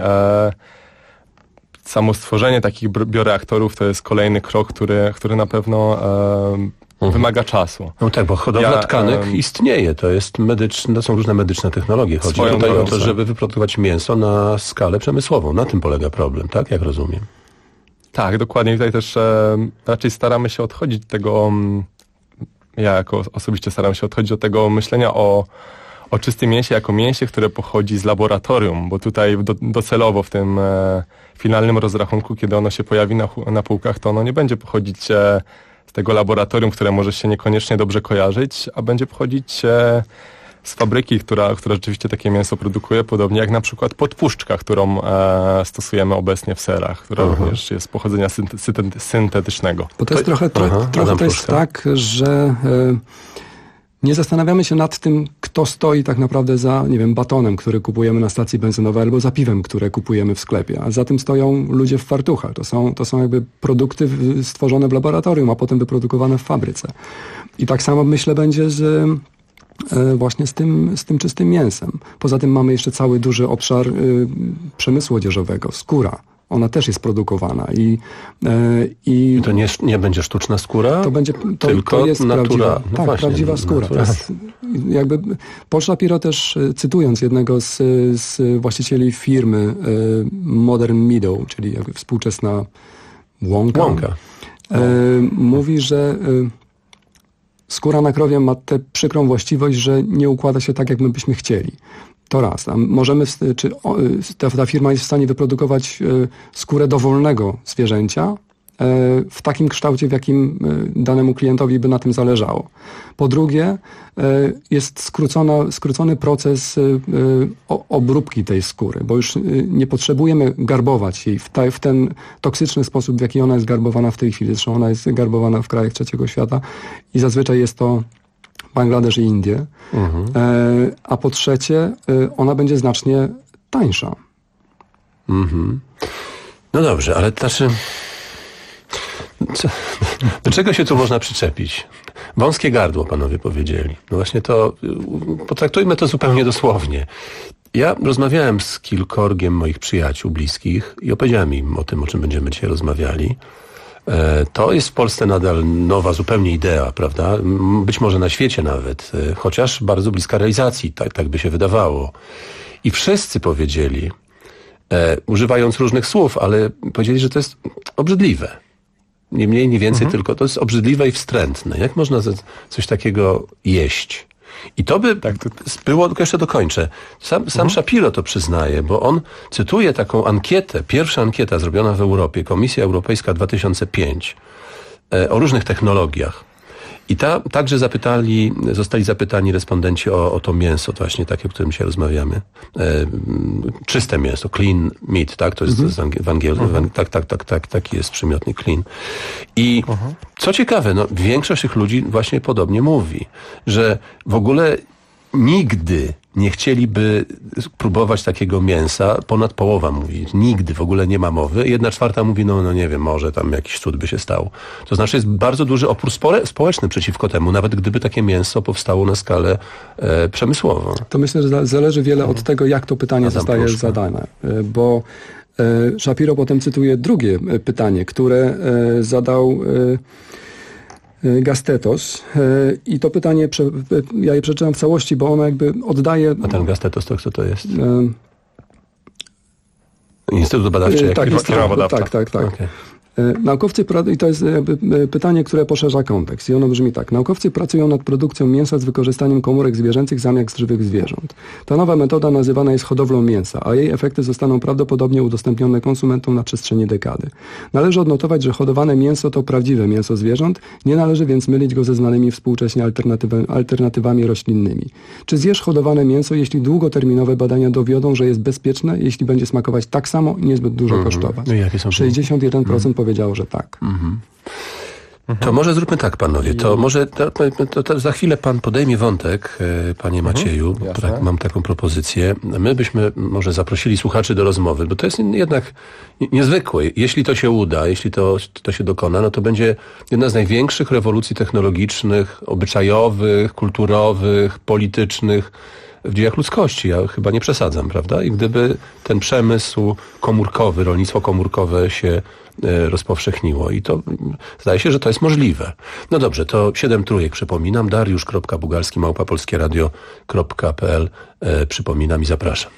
samo stworzenie takich bioreaktorów to jest kolejny krok, który na pewno wymaga czasu. No tak, bo hodowla tkanek istnieje, to są różne medyczne technologie. Chodzi tutaj o to, żeby wyprodukować mięso na skalę przemysłową. Na tym polega problem, tak? Jak rozumiem. Tak, dokładnie. Tutaj też raczej staramy się odchodzić od tego, ja jako osobiście staram się odchodzić od tego myślenia o czystym mięsie jako mięsie, które pochodzi z laboratorium, bo tutaj docelowo w tym finalnym rozrachunku, kiedy ono się pojawi na półkach, to ono nie będzie pochodzić z tego laboratorium, które może się niekoniecznie dobrze kojarzyć, a będzie pochodzić z fabryki, która rzeczywiście takie mięso produkuje, podobnie jak na przykład podpuszczka, którą stosujemy obecnie w serach, która również jest pochodzenia syntetycznego. Bo to jest trochę to jest tak, że nie zastanawiamy się nad tym, kto stoi tak naprawdę za, nie wiem, batonem, który kupujemy na stacji benzynowej, albo za piwem, które kupujemy w sklepie, a za tym stoją ludzie w fartuchach. To są jakby produkty stworzone w laboratorium, a potem wyprodukowane w fabryce. I tak samo myślę będzie właśnie z tym czystym mięsem. Poza tym mamy jeszcze cały duży obszar przemysłu odzieżowego, skóra. Ona też jest produkowana i to nie będzie sztuczna skóra? To jest prawdziwa skóra. To jest, jakby Paul Shapiro też, cytując jednego z właścicieli firmy Modern Meadow, czyli jakby współczesna łąka. Mówi, że skóra na krowie ma tę przykrą właściwość, że nie układa się tak, jak my byśmy chcieli. To raz. A możemy, ta firma jest w stanie wyprodukować skórę dowolnego zwierzęcia w takim kształcie, w jakim danemu klientowi by na tym zależało. Po drugie, jest skrócony proces obróbki tej skóry, bo już nie potrzebujemy garbować jej w ten toksyczny sposób, w jaki ona jest garbowana w tej chwili. Zresztą ona jest garbowana w krajach trzeciego świata i zazwyczaj jest to Bangladesz i Indie. A po trzecie, ona będzie znacznie tańsza. No dobrze, ale do czego się tu można przyczepić? Wąskie gardło, panowie powiedzieli. No właśnie potraktujmy to zupełnie dosłownie. Ja rozmawiałem z kilkorgiem moich przyjaciół bliskich i opowiedziałem im o tym, o czym będziemy dzisiaj rozmawiali. To jest w Polsce nadal nowa zupełnie idea, prawda? Być może na świecie nawet, chociaż bardzo bliska realizacji, tak by się wydawało. I wszyscy powiedzieli, używając różnych słów, ale powiedzieli, że to jest obrzydliwe. Nie mniej, nie więcej, tylko to jest obrzydliwe i wstrętne. Jak można coś takiego jeść? I to by było, tylko jeszcze dokończę. Sam Shapiro to przyznaje, bo on cytuje taką ankietę, pierwsza ankieta zrobiona w Europie, Komisja Europejska 2005, o różnych technologiach. I także zostali zapytani respondenci o to mięso, to właśnie takie, o którym dzisiaj rozmawiamy. Czyste mięso, clean meat, tak? To jest taki jest przymiotnik clean. I co ciekawe, większość tych ludzi właśnie podobnie mówi, że w ogóle nigdy nie chcieliby próbować takiego mięsa. Ponad połowa mówi, nigdy w ogóle nie ma mowy. 1/4 mówi, no nie wiem, może tam jakiś cud by się stał. To znaczy jest bardzo duży opór społeczny przeciwko temu, nawet gdyby takie mięso powstało na skalę przemysłową. To myślę, że zależy wiele od tego, jak to pytanie zostaje zadane. Bo Shapiro potem cytuje drugie pytanie, które zadał Gastetos. I to pytanie, ja je przeczytam w całości, bo ono jakby oddaje... A ten Gastetos to kto to jest? Instytut Badawczy? Tak, tak. Okay. Naukowcy, i to jest pytanie, które poszerza kontekst i ono brzmi tak. Naukowcy pracują nad produkcją mięsa z wykorzystaniem komórek zwierzęcych zamiast żywych zwierząt. Ta nowa metoda nazywana jest hodowlą mięsa, a jej efekty zostaną prawdopodobnie udostępnione konsumentom na przestrzeni dekady. Należy odnotować, że hodowane mięso to prawdziwe mięso zwierząt, nie należy więc mylić go ze znanymi współcześnie alternatywami roślinnymi. Czy zjesz hodowane mięso, jeśli długoterminowe badania dowiodą, że jest bezpieczne, jeśli będzie smakować tak samo i niezbyt dużo kosztować? No i jakie są 61% powiedziało, że tak. To może zróbmy tak, panowie. To może to za chwilę pan podejmie wątek, panie Macieju. Tak, mam taką propozycję. My byśmy może zaprosili słuchaczy do rozmowy, bo to jest jednak niezwykłe. Jeśli to się uda, jeśli to się dokona, no to będzie jedna z największych rewolucji technologicznych, obyczajowych, kulturowych, politycznych w dziejach ludzkości. Ja chyba nie przesadzam, prawda? I gdyby ten przemysł komórkowy, rolnictwo komórkowe się rozpowszechniło i to zdaje się, że to jest możliwe. No dobrze, to 7 trójek przypominam. dariusz.bugalski@polskieradio.pl przypominam i zapraszam.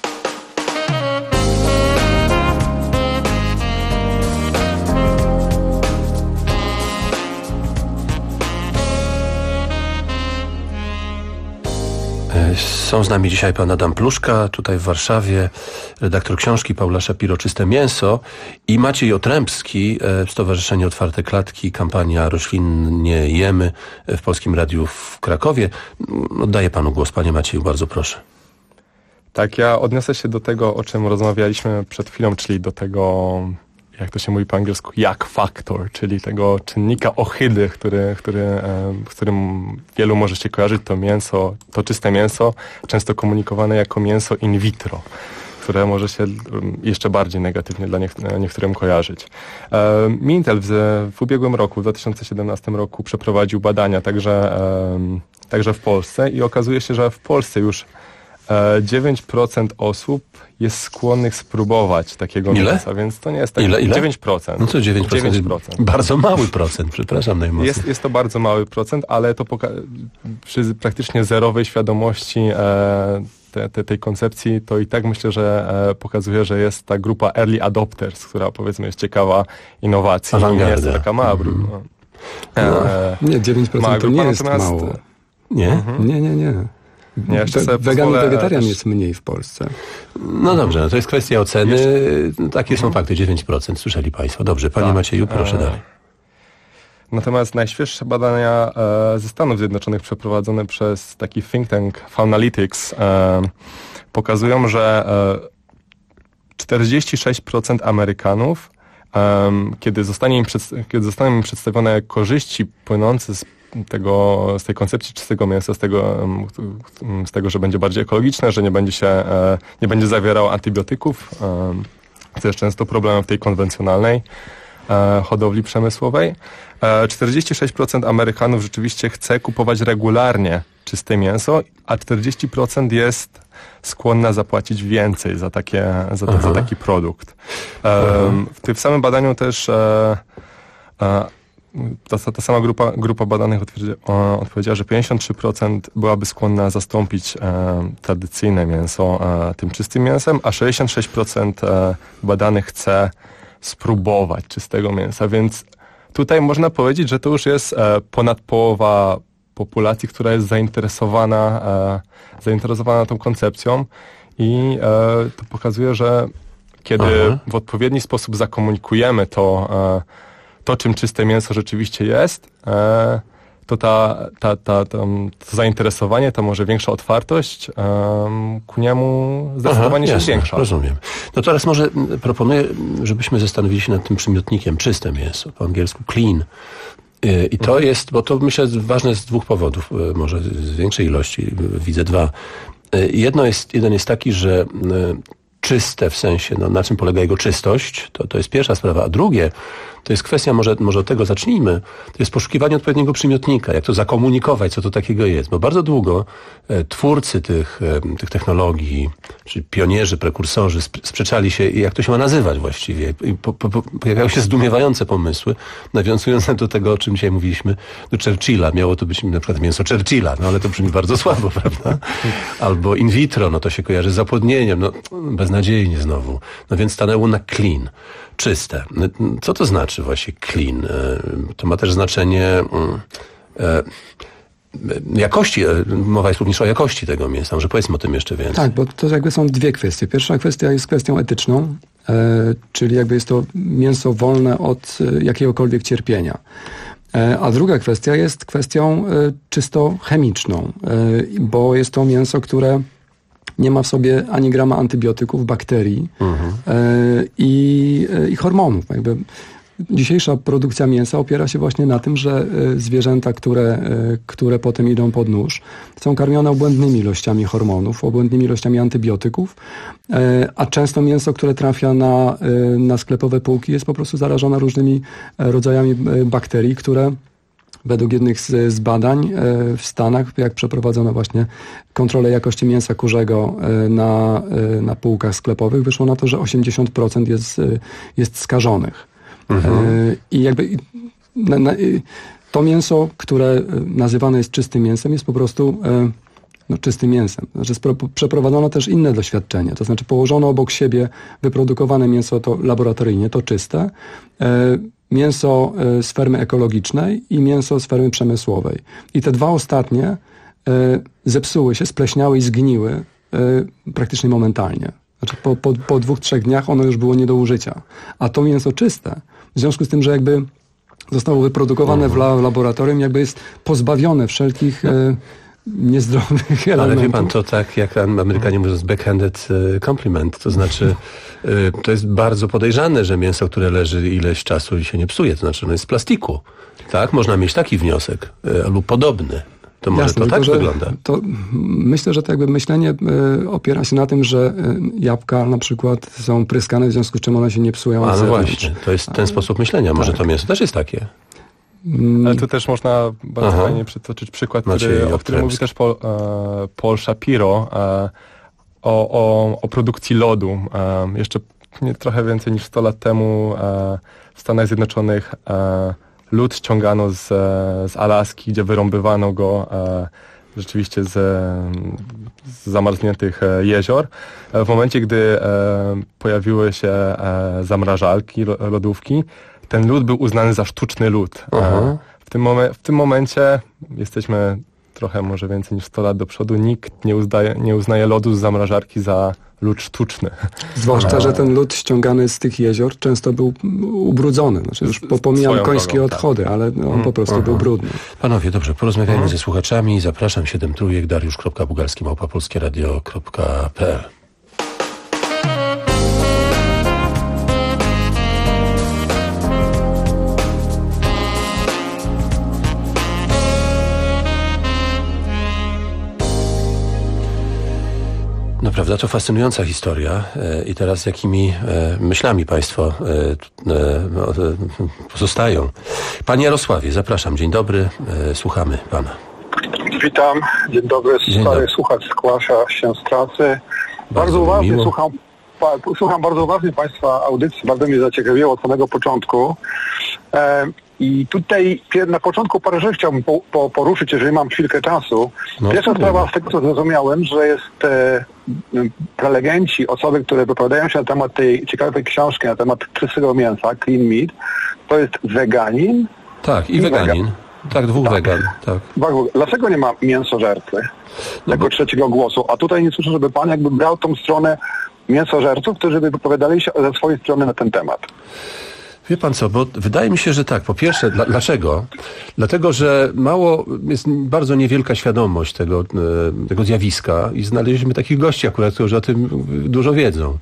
Są z nami dzisiaj pan Adam Pluszka, tutaj w Warszawie, redaktor książki Paula Szapiro „Czyste mięso” i Maciej Otrębski, Stowarzyszenie Otwarte Klatki, kampania Roślinnie Jemy w Polskim Radiu w Krakowie. Oddaję panu głos, panie Macieju, bardzo proszę. Tak, ja odniosę się do tego, o czym rozmawialiśmy przed chwilą, czyli do tego, jak to się mówi po angielsku, jak factor, czyli tego czynnika ohydy, z którym wielu może się kojarzyć, to mięso, to czyste mięso, często komunikowane jako mięso in vitro, które może się jeszcze bardziej negatywnie dla niektórym kojarzyć. Mintel w ubiegłym roku, w 2017 roku przeprowadził badania także w Polsce i okazuje się, że w Polsce już 9% osób jest skłonnych spróbować takiego mięsa, więc to nie jest tak. Ile? 9%. No to 9%. Bardzo mały procent, przepraszam najmocniej. Jest to bardzo mały procent, ale to przy praktycznie zerowej świadomości tej koncepcji, to i tak myślę, że pokazuje, że jest ta grupa early adopters, która powiedzmy jest ciekawa innowacji. Nie jest to taka mała nie, 9% to nie jest mało. Nie? Nie. Wegan i wegetarian jest mniej w Polsce. No dobrze, no to jest kwestia oceny. Takie są fakty, 9%. Słyszeli państwo. Dobrze, panie Macieju, proszę dalej. Natomiast najświeższe badania ze Stanów Zjednoczonych przeprowadzone przez taki think tank Faunalytics pokazują, że 46% Amerykanów, kiedy zostaną im przedstawione korzyści płynące z tej koncepcji czystego mięsa, z tego, że będzie bardziej ekologiczne, że nie będzie zawierało antybiotyków, co jest często problemem w tej konwencjonalnej hodowli przemysłowej. 46% Amerykanów rzeczywiście chce kupować regularnie czyste mięso, a 40% jest skłonna zapłacić więcej za taki produkt. W samym badaniu też ta sama grupa badanych odpowiedziała, że 53% byłaby skłonna zastąpić tradycyjne mięso tym czystym mięsem, a 66% badanych chce spróbować czystego mięsa, więc tutaj można powiedzieć, że to już jest ponad połowa populacji, która jest zainteresowana tą koncepcją i to pokazuje, że kiedy w odpowiedni sposób zakomunikujemy to, czym czyste mięso rzeczywiście jest, to to zainteresowanie, to może większa otwartość ku niemu zdecydowanie się zwiększa. Rozumiem. No teraz może proponuję, żebyśmy zastanowili się nad tym przymiotnikiem czyste mięso, po angielsku clean. I to jest, bo to myślę ważne z dwóch powodów, może z większej ilości, widzę dwa. Jeden jest taki, że czyste w sensie, no, na czym polega jego czystość, to jest pierwsza sprawa. A drugie, to jest kwestia, może od tego zacznijmy, to jest poszukiwanie odpowiedniego przymiotnika, jak to zakomunikować, co to takiego jest. Bo bardzo długo twórcy tych technologii, czy pionierzy, prekursorzy sprzeczali się, jak to się ma nazywać właściwie. I pojawiały się zdumiewające pomysły, nawiązujące do tego, o czym dzisiaj mówiliśmy, do Churchilla. Miało to być na przykład mięso Churchilla, no ale to brzmi bardzo słabo, prawda? Albo in vitro, no to się kojarzy z zapłodnieniem, no beznadziejnie znowu. No więc stanęło na clean. Czyste. Co to znaczy właśnie clean? To ma też znaczenie jakości. Mowa jest również o jakości tego mięsa. Może powiedzmy o tym jeszcze więcej. Tak, bo to jakby są dwie kwestie. Pierwsza kwestia jest kwestią etyczną, czyli jakby jest to mięso wolne od jakiegokolwiek cierpienia. A druga kwestia jest kwestią czysto chemiczną, bo jest to mięso, które nie ma w sobie ani grama antybiotyków, bakterii i hormonów. Jakby dzisiejsza produkcja mięsa opiera się właśnie na tym, że zwierzęta, które potem idą pod nóż, są karmione obłędnymi ilościami hormonów, obłędnymi ilościami antybiotyków, a często mięso, które trafia na sklepowe półki, jest po prostu zarażone różnymi rodzajami bakterii, które według jednych z badań w Stanach, jak przeprowadzono właśnie kontrolę jakości mięsa kurzego na półkach sklepowych, wyszło na to, że 80% jest skażonych. I jakby to mięso, które nazywane jest czystym mięsem, jest po prostu czystym mięsem. Znaczy przeprowadzono też inne doświadczenia, to znaczy położono obok siebie wyprodukowane mięso to laboratoryjnie, to czyste, mięso z fermy ekologicznej i mięso z fermy przemysłowej. I te dwa ostatnie zepsuły się, spleśniały i zgniły praktycznie momentalnie. Znaczy po 2-3 dniach ono już było nie do użycia. A to mięso czyste, w związku z tym, że jakby zostało wyprodukowane w laboratorium, jakby jest pozbawione wszelkich niezdrowych elementów. Ale wie pan, to tak jak Amerykanie mówią, backhanded compliment, to znaczy to jest bardzo podejrzane, że mięso, które leży ileś czasu i się nie psuje, to znaczy ono jest z plastiku. Tak? Można mieć taki wniosek lub podobny. To może jasne, to tak wygląda? To myślę, że to jakby myślenie opiera się na tym, że jabłka na przykład są pryskane, w związku z czym one się nie psują. A no właśnie, to jest ten sposób myślenia. Może to mięso też jest takie. Ale tu też można bardzo fajnie przytoczyć przykład, o którym mówi też Paul Shapiro o produkcji lodu. Jeszcze trochę więcej niż 100 lat temu w Stanach Zjednoczonych lód ściągano z Alaski, gdzie wyrąbywano go rzeczywiście z zamarzniętych jezior. W momencie, gdy pojawiły się zamrażalki, lodówki, ten lód był uznany za sztuczny lód. W tym momencie jesteśmy trochę może więcej niż 100 lat do przodu. Nikt nie uznaje lodu z zamrażarki za lód sztuczny. Zwłaszcza, że ten lód ściągany z tych jezior często był ubrudzony. Znaczy już pomijam końskie odchody, ale on po prostu był brudny. Panowie, dobrze, porozmawiajmy ze słuchaczami. Zapraszam 7 trójek, dariusz.bugalski@polskieradio.pl. No prawda, to fascynująca historia i teraz jakimi myślami państwo pozostają. Panie Jarosławie, zapraszam. Dzień dobry, słuchamy pana. Witam, dzień dobry, stary słuchacz zgłasza się z pracy. Bardzo uważnie słucham bardzo uważnie państwa audycji, bardzo mnie zaciekawiło od samego początku. I tutaj na początku parę rzeczy chciałbym poruszyć, jeżeli mam chwilkę czasu. Pierwsza sprawa, z tego co zrozumiałem, że jest prelegenci, osoby, które wypowiadają się na temat tej ciekawej książki, na temat czystego mięsa, Clean Meat, to jest weganin. Tak, i weganin. Tak, dwóch wegan. Tak. Dlaczego nie ma mięsożercy jako trzeciego głosu? A tutaj nie słyszę, żeby pan jakby brał tą stronę mięsożerców, którzy by wypowiadali się ze swojej strony na ten temat. Wie pan co, bo wydaje mi się, że tak. Po pierwsze, dlaczego? Dlatego, że jest bardzo niewielka świadomość tego zjawiska i znaleźliśmy takich gości akurat, którzy o tym dużo wiedzą.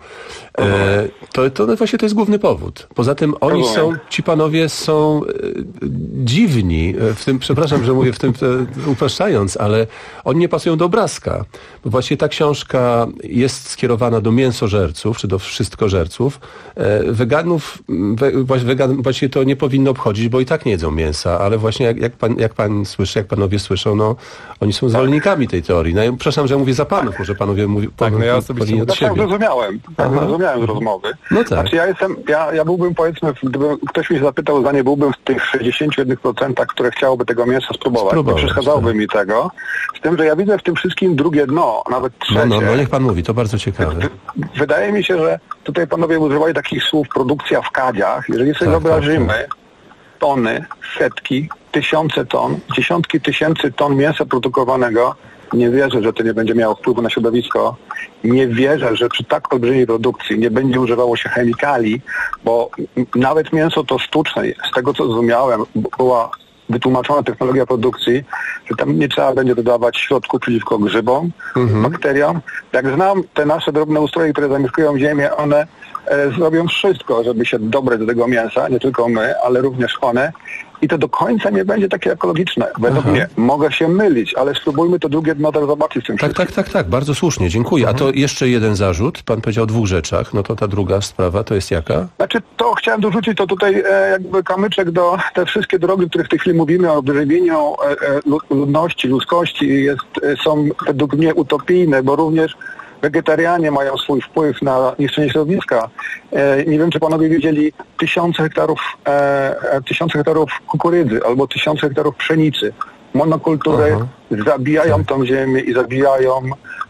To właśnie to jest główny powód. Poza tym ci panowie są dziwni, w tym, przepraszam, że mówię w tym upraszczając, ale oni nie pasują do obrazka. Bo właśnie ta książka jest skierowana do mięsożerców, czy do wszystkożerców. Weganów właśnie to nie powinno obchodzić, bo i tak nie jedzą mięsa, ale właśnie jak pan słyszy, jak panowie słyszą, no oni są zwolennikami tej teorii. No, przepraszam, że mówię za panów, może panowie mówią ja osobiście tak zrozumiałem z rozmowy. No tak. Znaczy ja byłbym, powiedzmy, gdyby ktoś mi zapytał o zdanie, byłbym w tych 61%, które chciałoby tego mięsa spróbować. Nie przeszkadzałoby mi tego. Z tym, że ja widzę w tym wszystkim drugie dno, nawet trzecie. No, niech pan mówi, to bardzo ciekawe. Wydaje mi się, że tutaj panowie używali takich słów produkcja w kadziach. Jeżeli sobie wyobrażymy tony, setki, tysiące ton, dziesiątki tysięcy ton mięsa produkowanego, nie wierzę, że to nie będzie miało wpływu na środowisko. Nie wierzę, że przy tak olbrzymiej produkcji nie będzie używało się chemikali, bo nawet mięso to sztuczne. Z tego co zrozumiałem, była wytłumaczona technologia produkcji, że tam nie trzeba będzie dodawać środków przeciwko grzybom, bakteriom. Jak znam te nasze drobne ustroje, które zamieszkują ziemię, one zrobią wszystko, żeby się dobrać do tego mięsa, nie tylko my, ale również one. I to do końca nie będzie takie ekologiczne. Według mnie. Mogę się mylić, ale spróbujmy to drugie dno tak zobaczyć w tym wszystkim. Tak, bardzo słusznie, dziękuję. A to jeszcze jeden zarzut, pan powiedział o 2 rzeczach, no to ta druga sprawa to jest jaka? Znaczy to chciałem dorzucić, to tutaj jakby kamyczek do te wszystkie drogi, o których w tej chwili mówimy, o wyżywieniu ludności, ludzkości, są według mnie utopijne, bo również wegetarianie mają swój wpływ na niszczenie środowiska. Nie wiem, czy panowie widzieli tysiące hektarów kukurydzy albo 1000 hektarów pszenicy. Monokultury zabijają tą ziemię i zabijają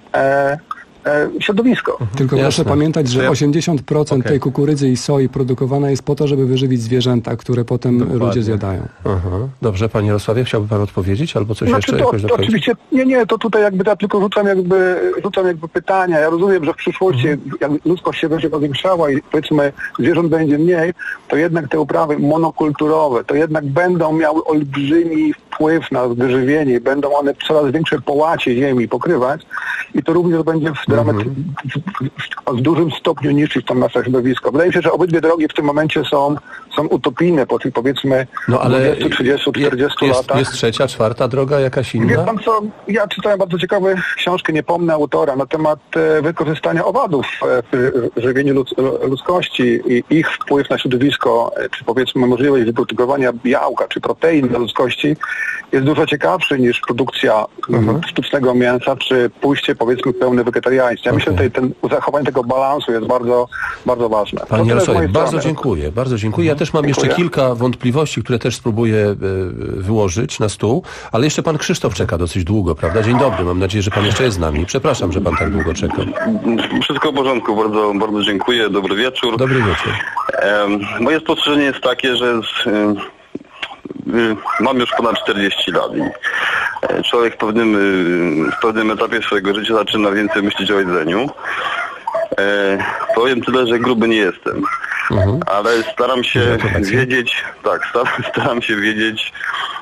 środowisko. Tylko proszę pamiętać, że 80% tej kukurydzy i soi produkowana jest po to, żeby wyżywić zwierzęta, które potem ludzie zjadają. Dobrze, panie Jarosławie, chciałby pan odpowiedzieć albo coś jeszcze? To oczywiście, to tutaj ja tylko rzucam jakby pytania. Ja rozumiem, że w przyszłości jak ludzkość się będzie powiększała i powiedzmy zwierząt będzie mniej, to jednak te uprawy monokulturowe, to jednak będą miały olbrzymi wpływ na wyżywienie, będą one coraz większe połacie ziemi pokrywać i to również będzie w dużym stopniu niszczyć to nasze środowisko. Wydaje mi się, że obydwie drogi w tym momencie są utopijne po tych powiedzmy 20, 30, 40 latach. Jest trzecia, czwarta droga, jakaś inna? Wie pan co, ja czytałem bardzo ciekawą książkę, nie pomnę autora, na temat wykorzystania owadów w żywieniu ludzkości i ich wpływ na środowisko, czy powiedzmy możliwość wyprodukowania białka, czy protein dla ludzkości jest dużo ciekawszy niż produkcja sztucznego mięsa, czy pójście powiedzmy pełne wegetariaństwo. Ja myślę, że zachowanie tego balansu jest bardzo, bardzo ważne. Panie Jarosławie, bardzo dziękuję. Ja też mam jeszcze kilka wątpliwości, które też spróbuję wyłożyć na stół, ale jeszcze pan Krzysztof czeka dosyć długo, prawda? Dzień dobry, mam nadzieję, że pan jeszcze jest z nami. Przepraszam, że pan tak długo czekał. Wszystko w porządku, bardzo, bardzo dziękuję, dobry wieczór. Dobry wieczór. Moje spostrzeżenie jest takie, że mam już ponad 40 lat i człowiek w pewnym etapie swojego życia zaczyna więcej myśleć o jedzeniu. Powiem tyle, że gruby nie jestem, ale staram się wiedzieć,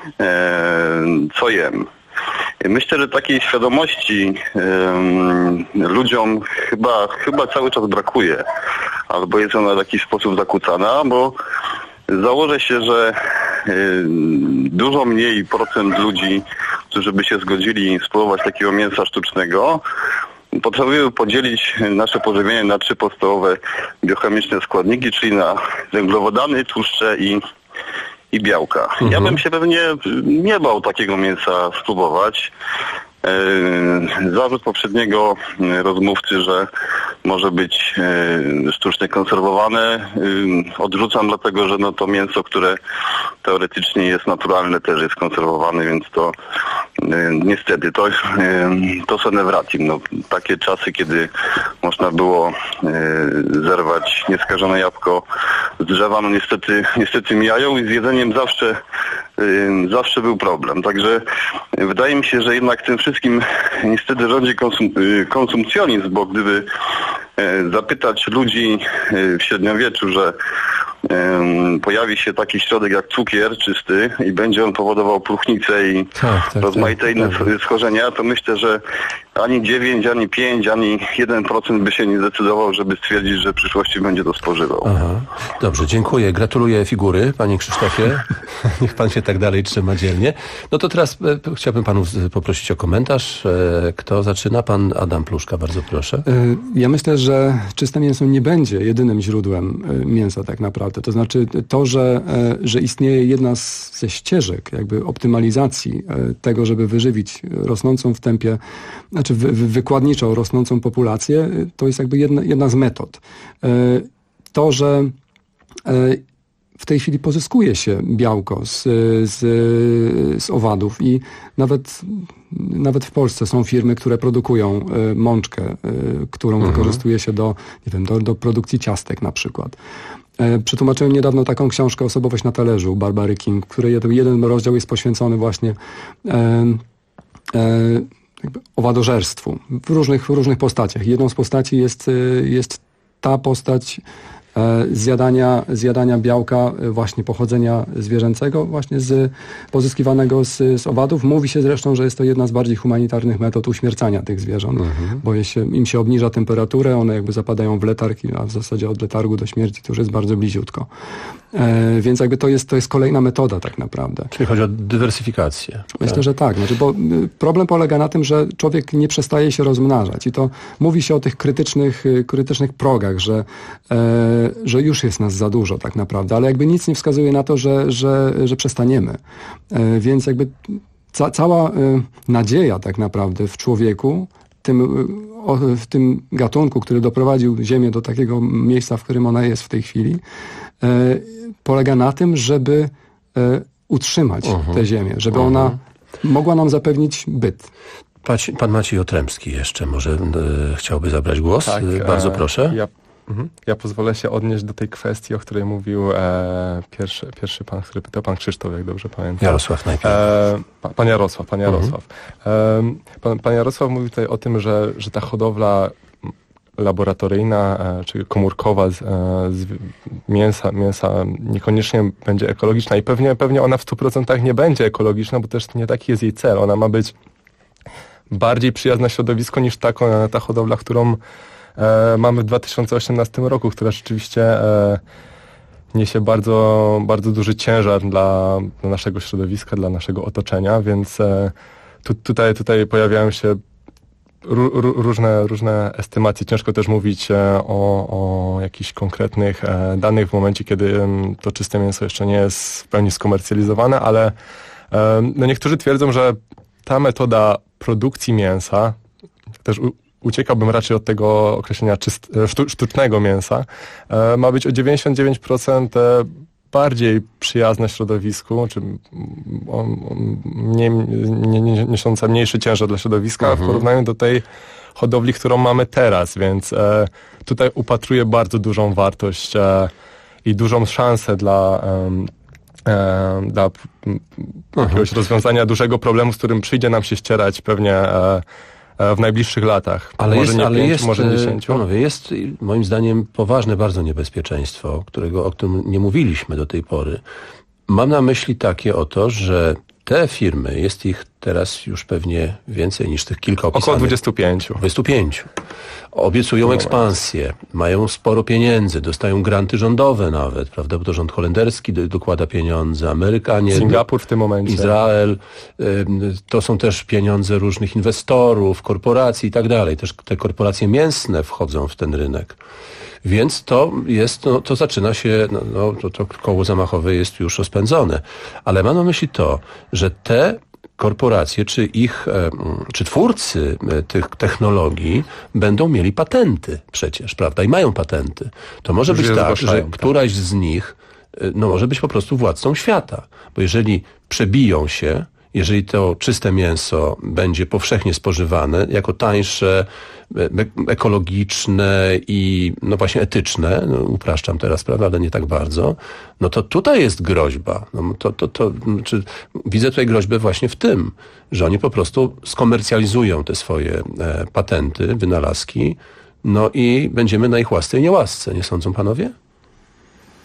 co jem. Myślę, że takiej świadomości ludziom chyba cały czas brakuje, albo jest ona w jakiś sposób zakłócana, bo założę się, że dużo mniej procent ludzi, którzy by się zgodzili spróbować takiego mięsa sztucznego, potrafiły podzielić nasze pożywienie na 3 podstawowe biochemiczne składniki, czyli na węglowodany, tłuszcze i białka. Ja bym się pewnie nie bał takiego mięsa spróbować. Zarzut poprzedniego rozmówcy, że może być sztucznie konserwowane, odrzucam, dlatego że to mięso, które teoretycznie jest naturalne, też jest konserwowane, więc to niestety to senewratim. Takie czasy, kiedy można było zerwać nieskażone jabłko z drzewa, niestety mijają i z jedzeniem zawsze był problem. Także wydaje mi się, że jednak tym wszystkim niestety rządzi konsumpcjonizm, bo gdyby zapytać ludzi w średniowieczu, że pojawi się taki środek jak cukier czysty i będzie on powodował próchnicę i rozmaite inne schorzenia, to myślę, że ani 9, ani 5, ani 1% by się nie zdecydował, żeby stwierdzić, że w przyszłości będzie to spożywał. Aha. Dobrze, dziękuję. Gratuluję figury, panie Krzysztofie. Niech pan się tak dalej trzyma dzielnie. No to teraz chciałbym panów poprosić o komentarz. Kto zaczyna? Pan Adam Pluszka, bardzo proszę. Ja myślę, że czyste mięso nie będzie jedynym źródłem mięsa tak naprawdę. To znaczy to, że istnieje jedna ze ścieżek jakby optymalizacji tego, żeby wyżywić rosnącą w tempie, znaczy wykładniczo rosnącą populację, to jest jakby jedna z metod. To, że w tej chwili pozyskuje się białko z owadów i nawet w Polsce są firmy, które produkują mączkę, którą wykorzystuje się do produkcji ciastek na przykład. Przetłumaczyłem niedawno taką książkę Osobowość na talerzu Barbary King, w której jeden rozdział jest poświęcony właśnie owadożerstwu w różnych postaciach. Jedną z postaci jest ta postać zjadania białka właśnie pochodzenia zwierzęcego, właśnie pozyskiwanego z owadów. Mówi się zresztą, że jest to jedna z bardziej humanitarnych metod uśmiercania tych zwierząt, bo im się obniża temperaturę, one jakby zapadają w letarg, a w zasadzie od letargu do śmierci to już jest bardzo bliziutko. Więc jakby to jest kolejna metoda tak naprawdę. Czyli chodzi o dywersyfikację. Myślę, że tak. Znaczy, bo problem polega na tym, że człowiek nie przestaje się rozmnażać i to mówi się o tych krytycznych progach, że już jest nas za dużo tak naprawdę, ale jakby nic nie wskazuje na to, że przestaniemy. Więc jakby cała nadzieja tak naprawdę w człowieku, w tym gatunku, który doprowadził Ziemię do takiego miejsca, w którym ona jest w tej chwili, polega na tym, żeby utrzymać tę Ziemię, żeby ona mogła nam zapewnić byt. Pan Maciej Otrębski jeszcze może chciałby zabrać głos. Tak, bardzo proszę. Ja pozwolę się odnieść do tej kwestii, o której mówił pierwszy pan, który pytał, pan Krzysztof, jak dobrze pamiętam. Jarosław najpierw. Pan Jarosław. Pan Jarosław mówił tutaj o tym, że ta hodowla laboratoryjna czy komórkowa z mięsa niekoniecznie będzie ekologiczna i pewnie ona w 100% nie będzie ekologiczna, bo też nie taki jest jej cel. Ona ma być bardziej przyjazna środowisku niż ta hodowla, którą mamy w 2018 roku, która rzeczywiście niesie bardzo, bardzo duży ciężar dla naszego środowiska, dla naszego otoczenia, więc tutaj pojawiają się różne estymacje. Ciężko też mówić o jakichś konkretnych danych w momencie, kiedy to czyste mięso jeszcze nie jest w pełni skomercjalizowane, ale niektórzy twierdzą, że ta metoda produkcji mięsa, też uciekałbym raczej od tego określenia sztucznego mięsa, ma być o 99% bardziej przyjazna środowisku, czy niosąca mniejszy ciężar dla środowiska w porównaniu do tej hodowli, którą mamy teraz, więc tutaj upatruję bardzo dużą wartość i dużą szansę dla jakiegoś rozwiązania dużego problemu, z którym przyjdzie nam się ścierać pewnie w najbliższych latach. Ale może jest, nie 5, może 10. Panowie, jest moim zdaniem poważne bardzo niebezpieczeństwo, o którym nie mówiliśmy do tej pory. Mam na myśli takie oto, że te firmy, jest ich teraz już pewnie więcej niż tych kilka opisanych. Około 25. 25. Obiecują ekspansję, mają sporo pieniędzy, dostają granty rządowe nawet, prawda, bo to rząd holenderski dokłada pieniądze, Amerykanie, Singapur w tym momencie, Izrael, to są też pieniądze różnych inwestorów, korporacji i tak dalej. Też te korporacje mięsne wchodzą w ten rynek. Więc to jest, to zaczyna się, to koło zamachowe jest już rozpędzone. Ale mam na myśli to, że te korporacje, czy twórcy tych technologii będą mieli patenty przecież, prawda? I mają patenty. To może być tak, że któraś z nich może być po prostu władcą świata. Bo jeżeli przebiją się, jeżeli to czyste mięso będzie powszechnie spożywane jako tańsze, ekologiczne i właśnie etyczne, upraszczam teraz, prawda, ale nie tak bardzo, to tutaj jest groźba. Widzę tutaj groźbę właśnie w tym, że oni po prostu skomercjalizują te swoje patenty, wynalazki, i będziemy na ich łasce i niełasce. Nie sądzą panowie?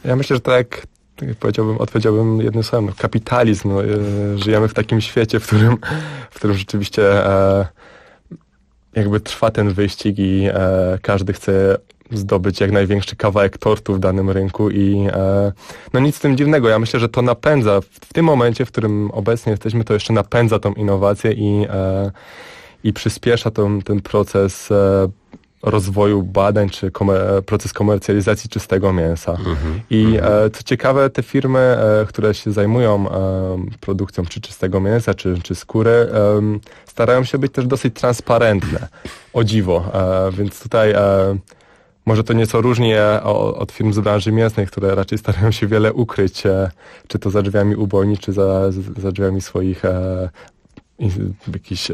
Ja myślę, że tak jak odpowiedziałbym jednym słowem, kapitalizm. Żyjemy w takim świecie, w którym rzeczywiście jakby trwa ten wyścig i każdy chce zdobyć jak największy kawałek tortu w danym rynku i no nic z tym dziwnego. Ja myślę, że to napędza, w tym momencie, w którym obecnie jesteśmy, to jeszcze napędza tą innowację i przyspiesza ten proces rozwoju badań, czy proces komercjalizacji czystego mięsa. I co ciekawe, te firmy, które się zajmują produkcją czy czystego mięsa, czy skóry, starają się być też dosyć transparentne. O dziwo. Więc tutaj może to nieco różni je od firm z branży mięsnej, które raczej starają się wiele ukryć, czy to za drzwiami ubojni, czy za drzwiami swoich jakichś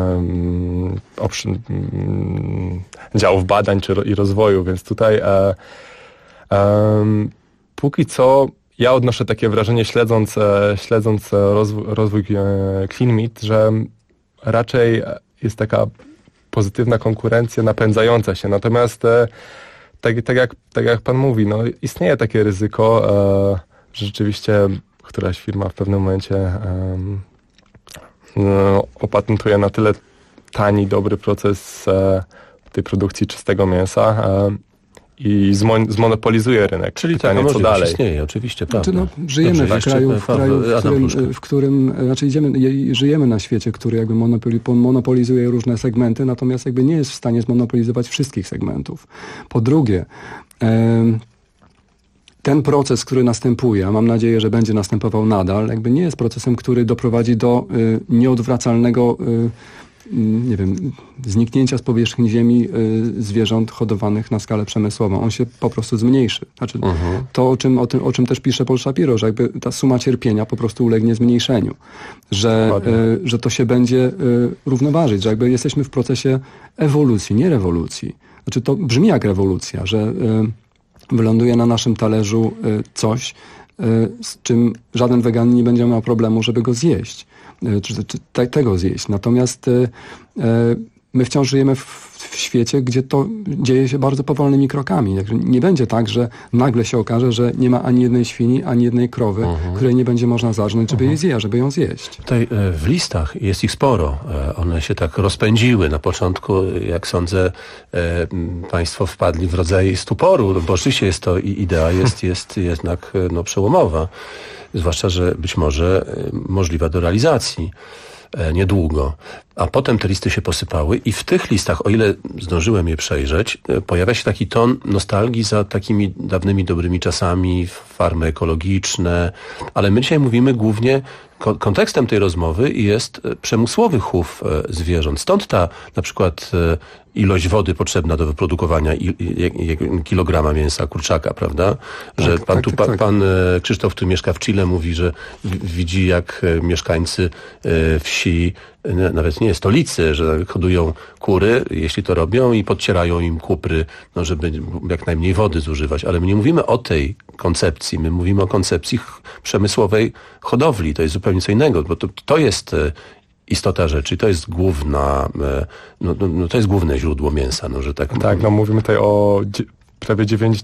działów badań i rozwoju, więc tutaj póki co ja odnoszę takie wrażenie, śledząc rozwój Clean Meat, że raczej jest taka pozytywna konkurencja napędzająca się. Natomiast tak jak pan mówi, no istnieje takie ryzyko, że rzeczywiście któraś firma w pewnym momencie opatentuje na tyle tani, dobry proces tej produkcji czystego mięsa i zmonopolizuje rynek. Czyli pytanie, taka co dalej? Istnieje, oczywiście, prawda. Żyjemy w kraju, w którym znaczy żyjemy na świecie, który jakby monopolizuje różne segmenty, natomiast jakby nie jest w stanie zmonopolizować wszystkich segmentów. Po drugie, ten proces, który następuje, a mam nadzieję, że będzie następował nadal, jakby nie jest procesem, który doprowadzi do nieodwracalnego zniknięcia z powierzchni ziemi zwierząt hodowanych na skalę przemysłową. On się po prostu zmniejszy. Znaczy, to, o czym też pisze Paul Shapiro, że jakby ta suma cierpienia po prostu ulegnie zmniejszeniu. Że to się będzie równoważyć, że jakby jesteśmy w procesie ewolucji, nie rewolucji. Znaczy, to brzmi jak rewolucja, że wyląduje na naszym talerzu coś, z czym żaden wegan nie będzie miał problemu, żeby go zjeść. Czy tego zjeść. Natomiast my wciąż żyjemy w świecie, gdzie to dzieje się bardzo powolnymi krokami. Nie będzie tak, że nagle się okaże, że nie ma ani jednej świni, ani jednej krowy, której nie będzie można zarżnąć, żeby ją zjeść. Tutaj w listach jest ich sporo. One się tak rozpędziły. Na początku, jak sądzę, państwo wpadli w rodzaj stuporu, bo rzeczywiście jest to idea, jest jednak przełomowa. Zwłaszcza, że być może możliwa do realizacji niedługo. A potem te listy się posypały i w tych listach, o ile zdążyłem je przejrzeć, pojawia się taki ton nostalgii za takimi dawnymi dobrymi czasami, farmy ekologiczne, ale my dzisiaj mówimy głównie, kontekstem tej rozmowy jest przemysłowy chów zwierząt. Stąd ta na przykład ilość wody potrzebna do wyprodukowania kilograma mięsa kurczaka, prawda? Że pan Krzysztof, który mieszka w Chile, mówi, że widzi, jak mieszkańcy wsi, nawet nie stolicy, że hodują kury, jeśli to robią, i podcierają im kupry, żeby jak najmniej wody zużywać. Ale my nie mówimy o tej koncepcji, my mówimy o koncepcji przemysłowej hodowli. To jest zupełnie co innego, bo to jest istota rzeczy, to jest główna, to jest główne źródło mięsa. Mówimy tutaj o prawie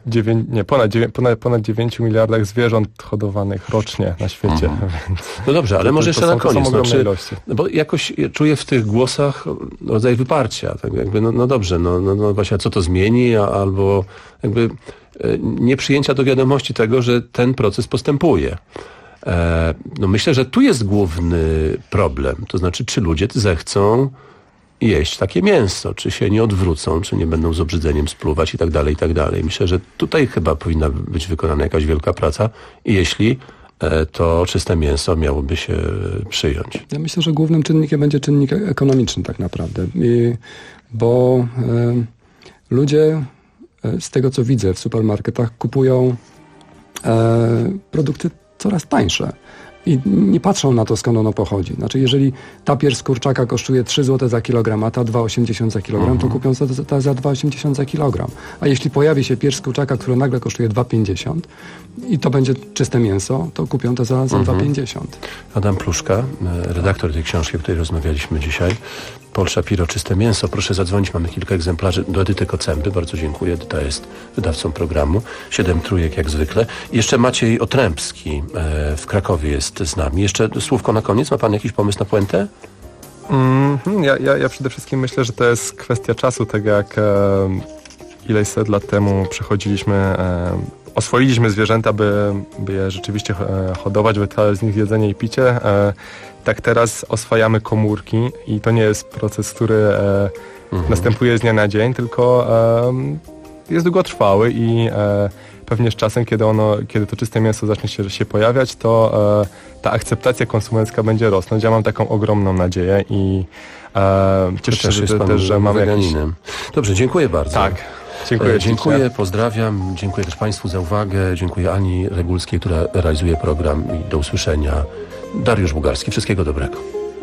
ponad 9 miliardach zwierząt hodowanych rocznie na świecie. No dobrze, ale może jeszcze na koniec. Ilości. Bo jakoś czuję w tych głosach rodzaj wyparcia. Tak jakby, dobrze, właśnie, a co to zmieni? Albo jakby nieprzyjęcia do wiadomości tego, że ten proces postępuje. Myślę, że tu jest główny problem. To znaczy, czy ludzie zechcą jeść takie mięso, czy się nie odwrócą, czy nie będą z obrzydzeniem spluwać i tak dalej, i tak dalej. Myślę, że tutaj chyba powinna być wykonana jakaś wielka praca i jeśli to czyste mięso miałoby się przyjąć. Ja myślę, że głównym czynnikiem będzie czynnik ekonomiczny tak naprawdę, bo ludzie, z tego co widzę w supermarketach, kupują produkty coraz tańsze. I nie patrzą na to, skąd ono pochodzi. Znaczy, jeżeli ta pierś z kurczaka kosztuje 3 zł za kilogram, a ta 2,80 za kilogram, to kupią za 2,80 za kilogram. A jeśli pojawi się pierś z kurczaka, która nagle kosztuje 2,50 i to będzie czyste mięso, to kupią to za 2,50. Adam Pluszka, redaktor tej książki, o której rozmawialiśmy dzisiaj. Paul Shapiro, Czyste Mięso. Proszę zadzwonić, mamy kilka egzemplarzy do Edyty Kocęby. Bardzo dziękuję. Edyta jest wydawcą programu. 7 trójek jak zwykle. I jeszcze Maciej Otrębski w Krakowie jest z nami. Jeszcze słówko na koniec. Ma pan jakiś pomysł na puentę? Ja przede wszystkim myślę, że to jest kwestia czasu, tak jak ileś set lat temu oswoiliśmy zwierzęta, by je rzeczywiście hodować, wytwarzać z nich jedzenie i picie. Tak teraz oswajamy komórki i to nie jest proces, który następuje z dnia na dzień, tylko jest długotrwały i pewnie z czasem, kiedy to czyste mięso zacznie się pojawiać, to ta akceptacja konsumencka będzie rosnąć. Ja mam taką ogromną nadzieję i cieszę się też, że mamy jakiś... Dobrze, dziękuję bardzo. Tak. Dziękuję, pozdrawiam. Dziękuję też Państwu za uwagę. Dziękuję Ani Regulskiej, która realizuje program i do usłyszenia. Dariusz Bugarski. Wszystkiego dobrego.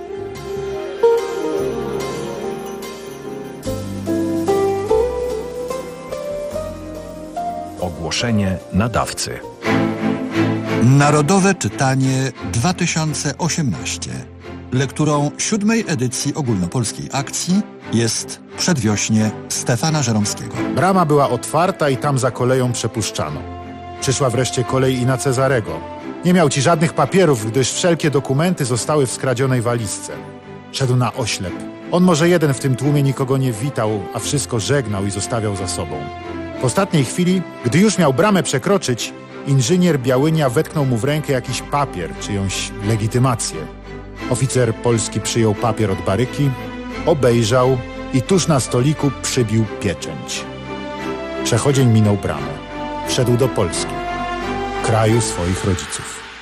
Ogłoszenie nadawcy. Narodowe Czytanie 2018. Lekturą 7. edycji ogólnopolskiej akcji jest Przedwiośnie Stefana Żeromskiego. Brama była otwarta i tam za koleją przepuszczano. Przyszła wreszcie kolej i na Cezarego. Nie miał ci żadnych papierów, gdyż wszelkie dokumenty zostały w skradzionej walizce. Szedł na oślep. On może jeden w tym tłumie nikogo nie witał, a wszystko żegnał i zostawiał za sobą. W ostatniej chwili, gdy już miał bramę przekroczyć, inżynier Białynia wetknął mu w rękę jakiś papier, czyjąś legitymację. Oficer polski przyjął papier od baryki, obejrzał i tuż na stoliku przybił pieczęć. Przechodzień minął bramę. Wszedł do Polski, kraju swoich rodziców.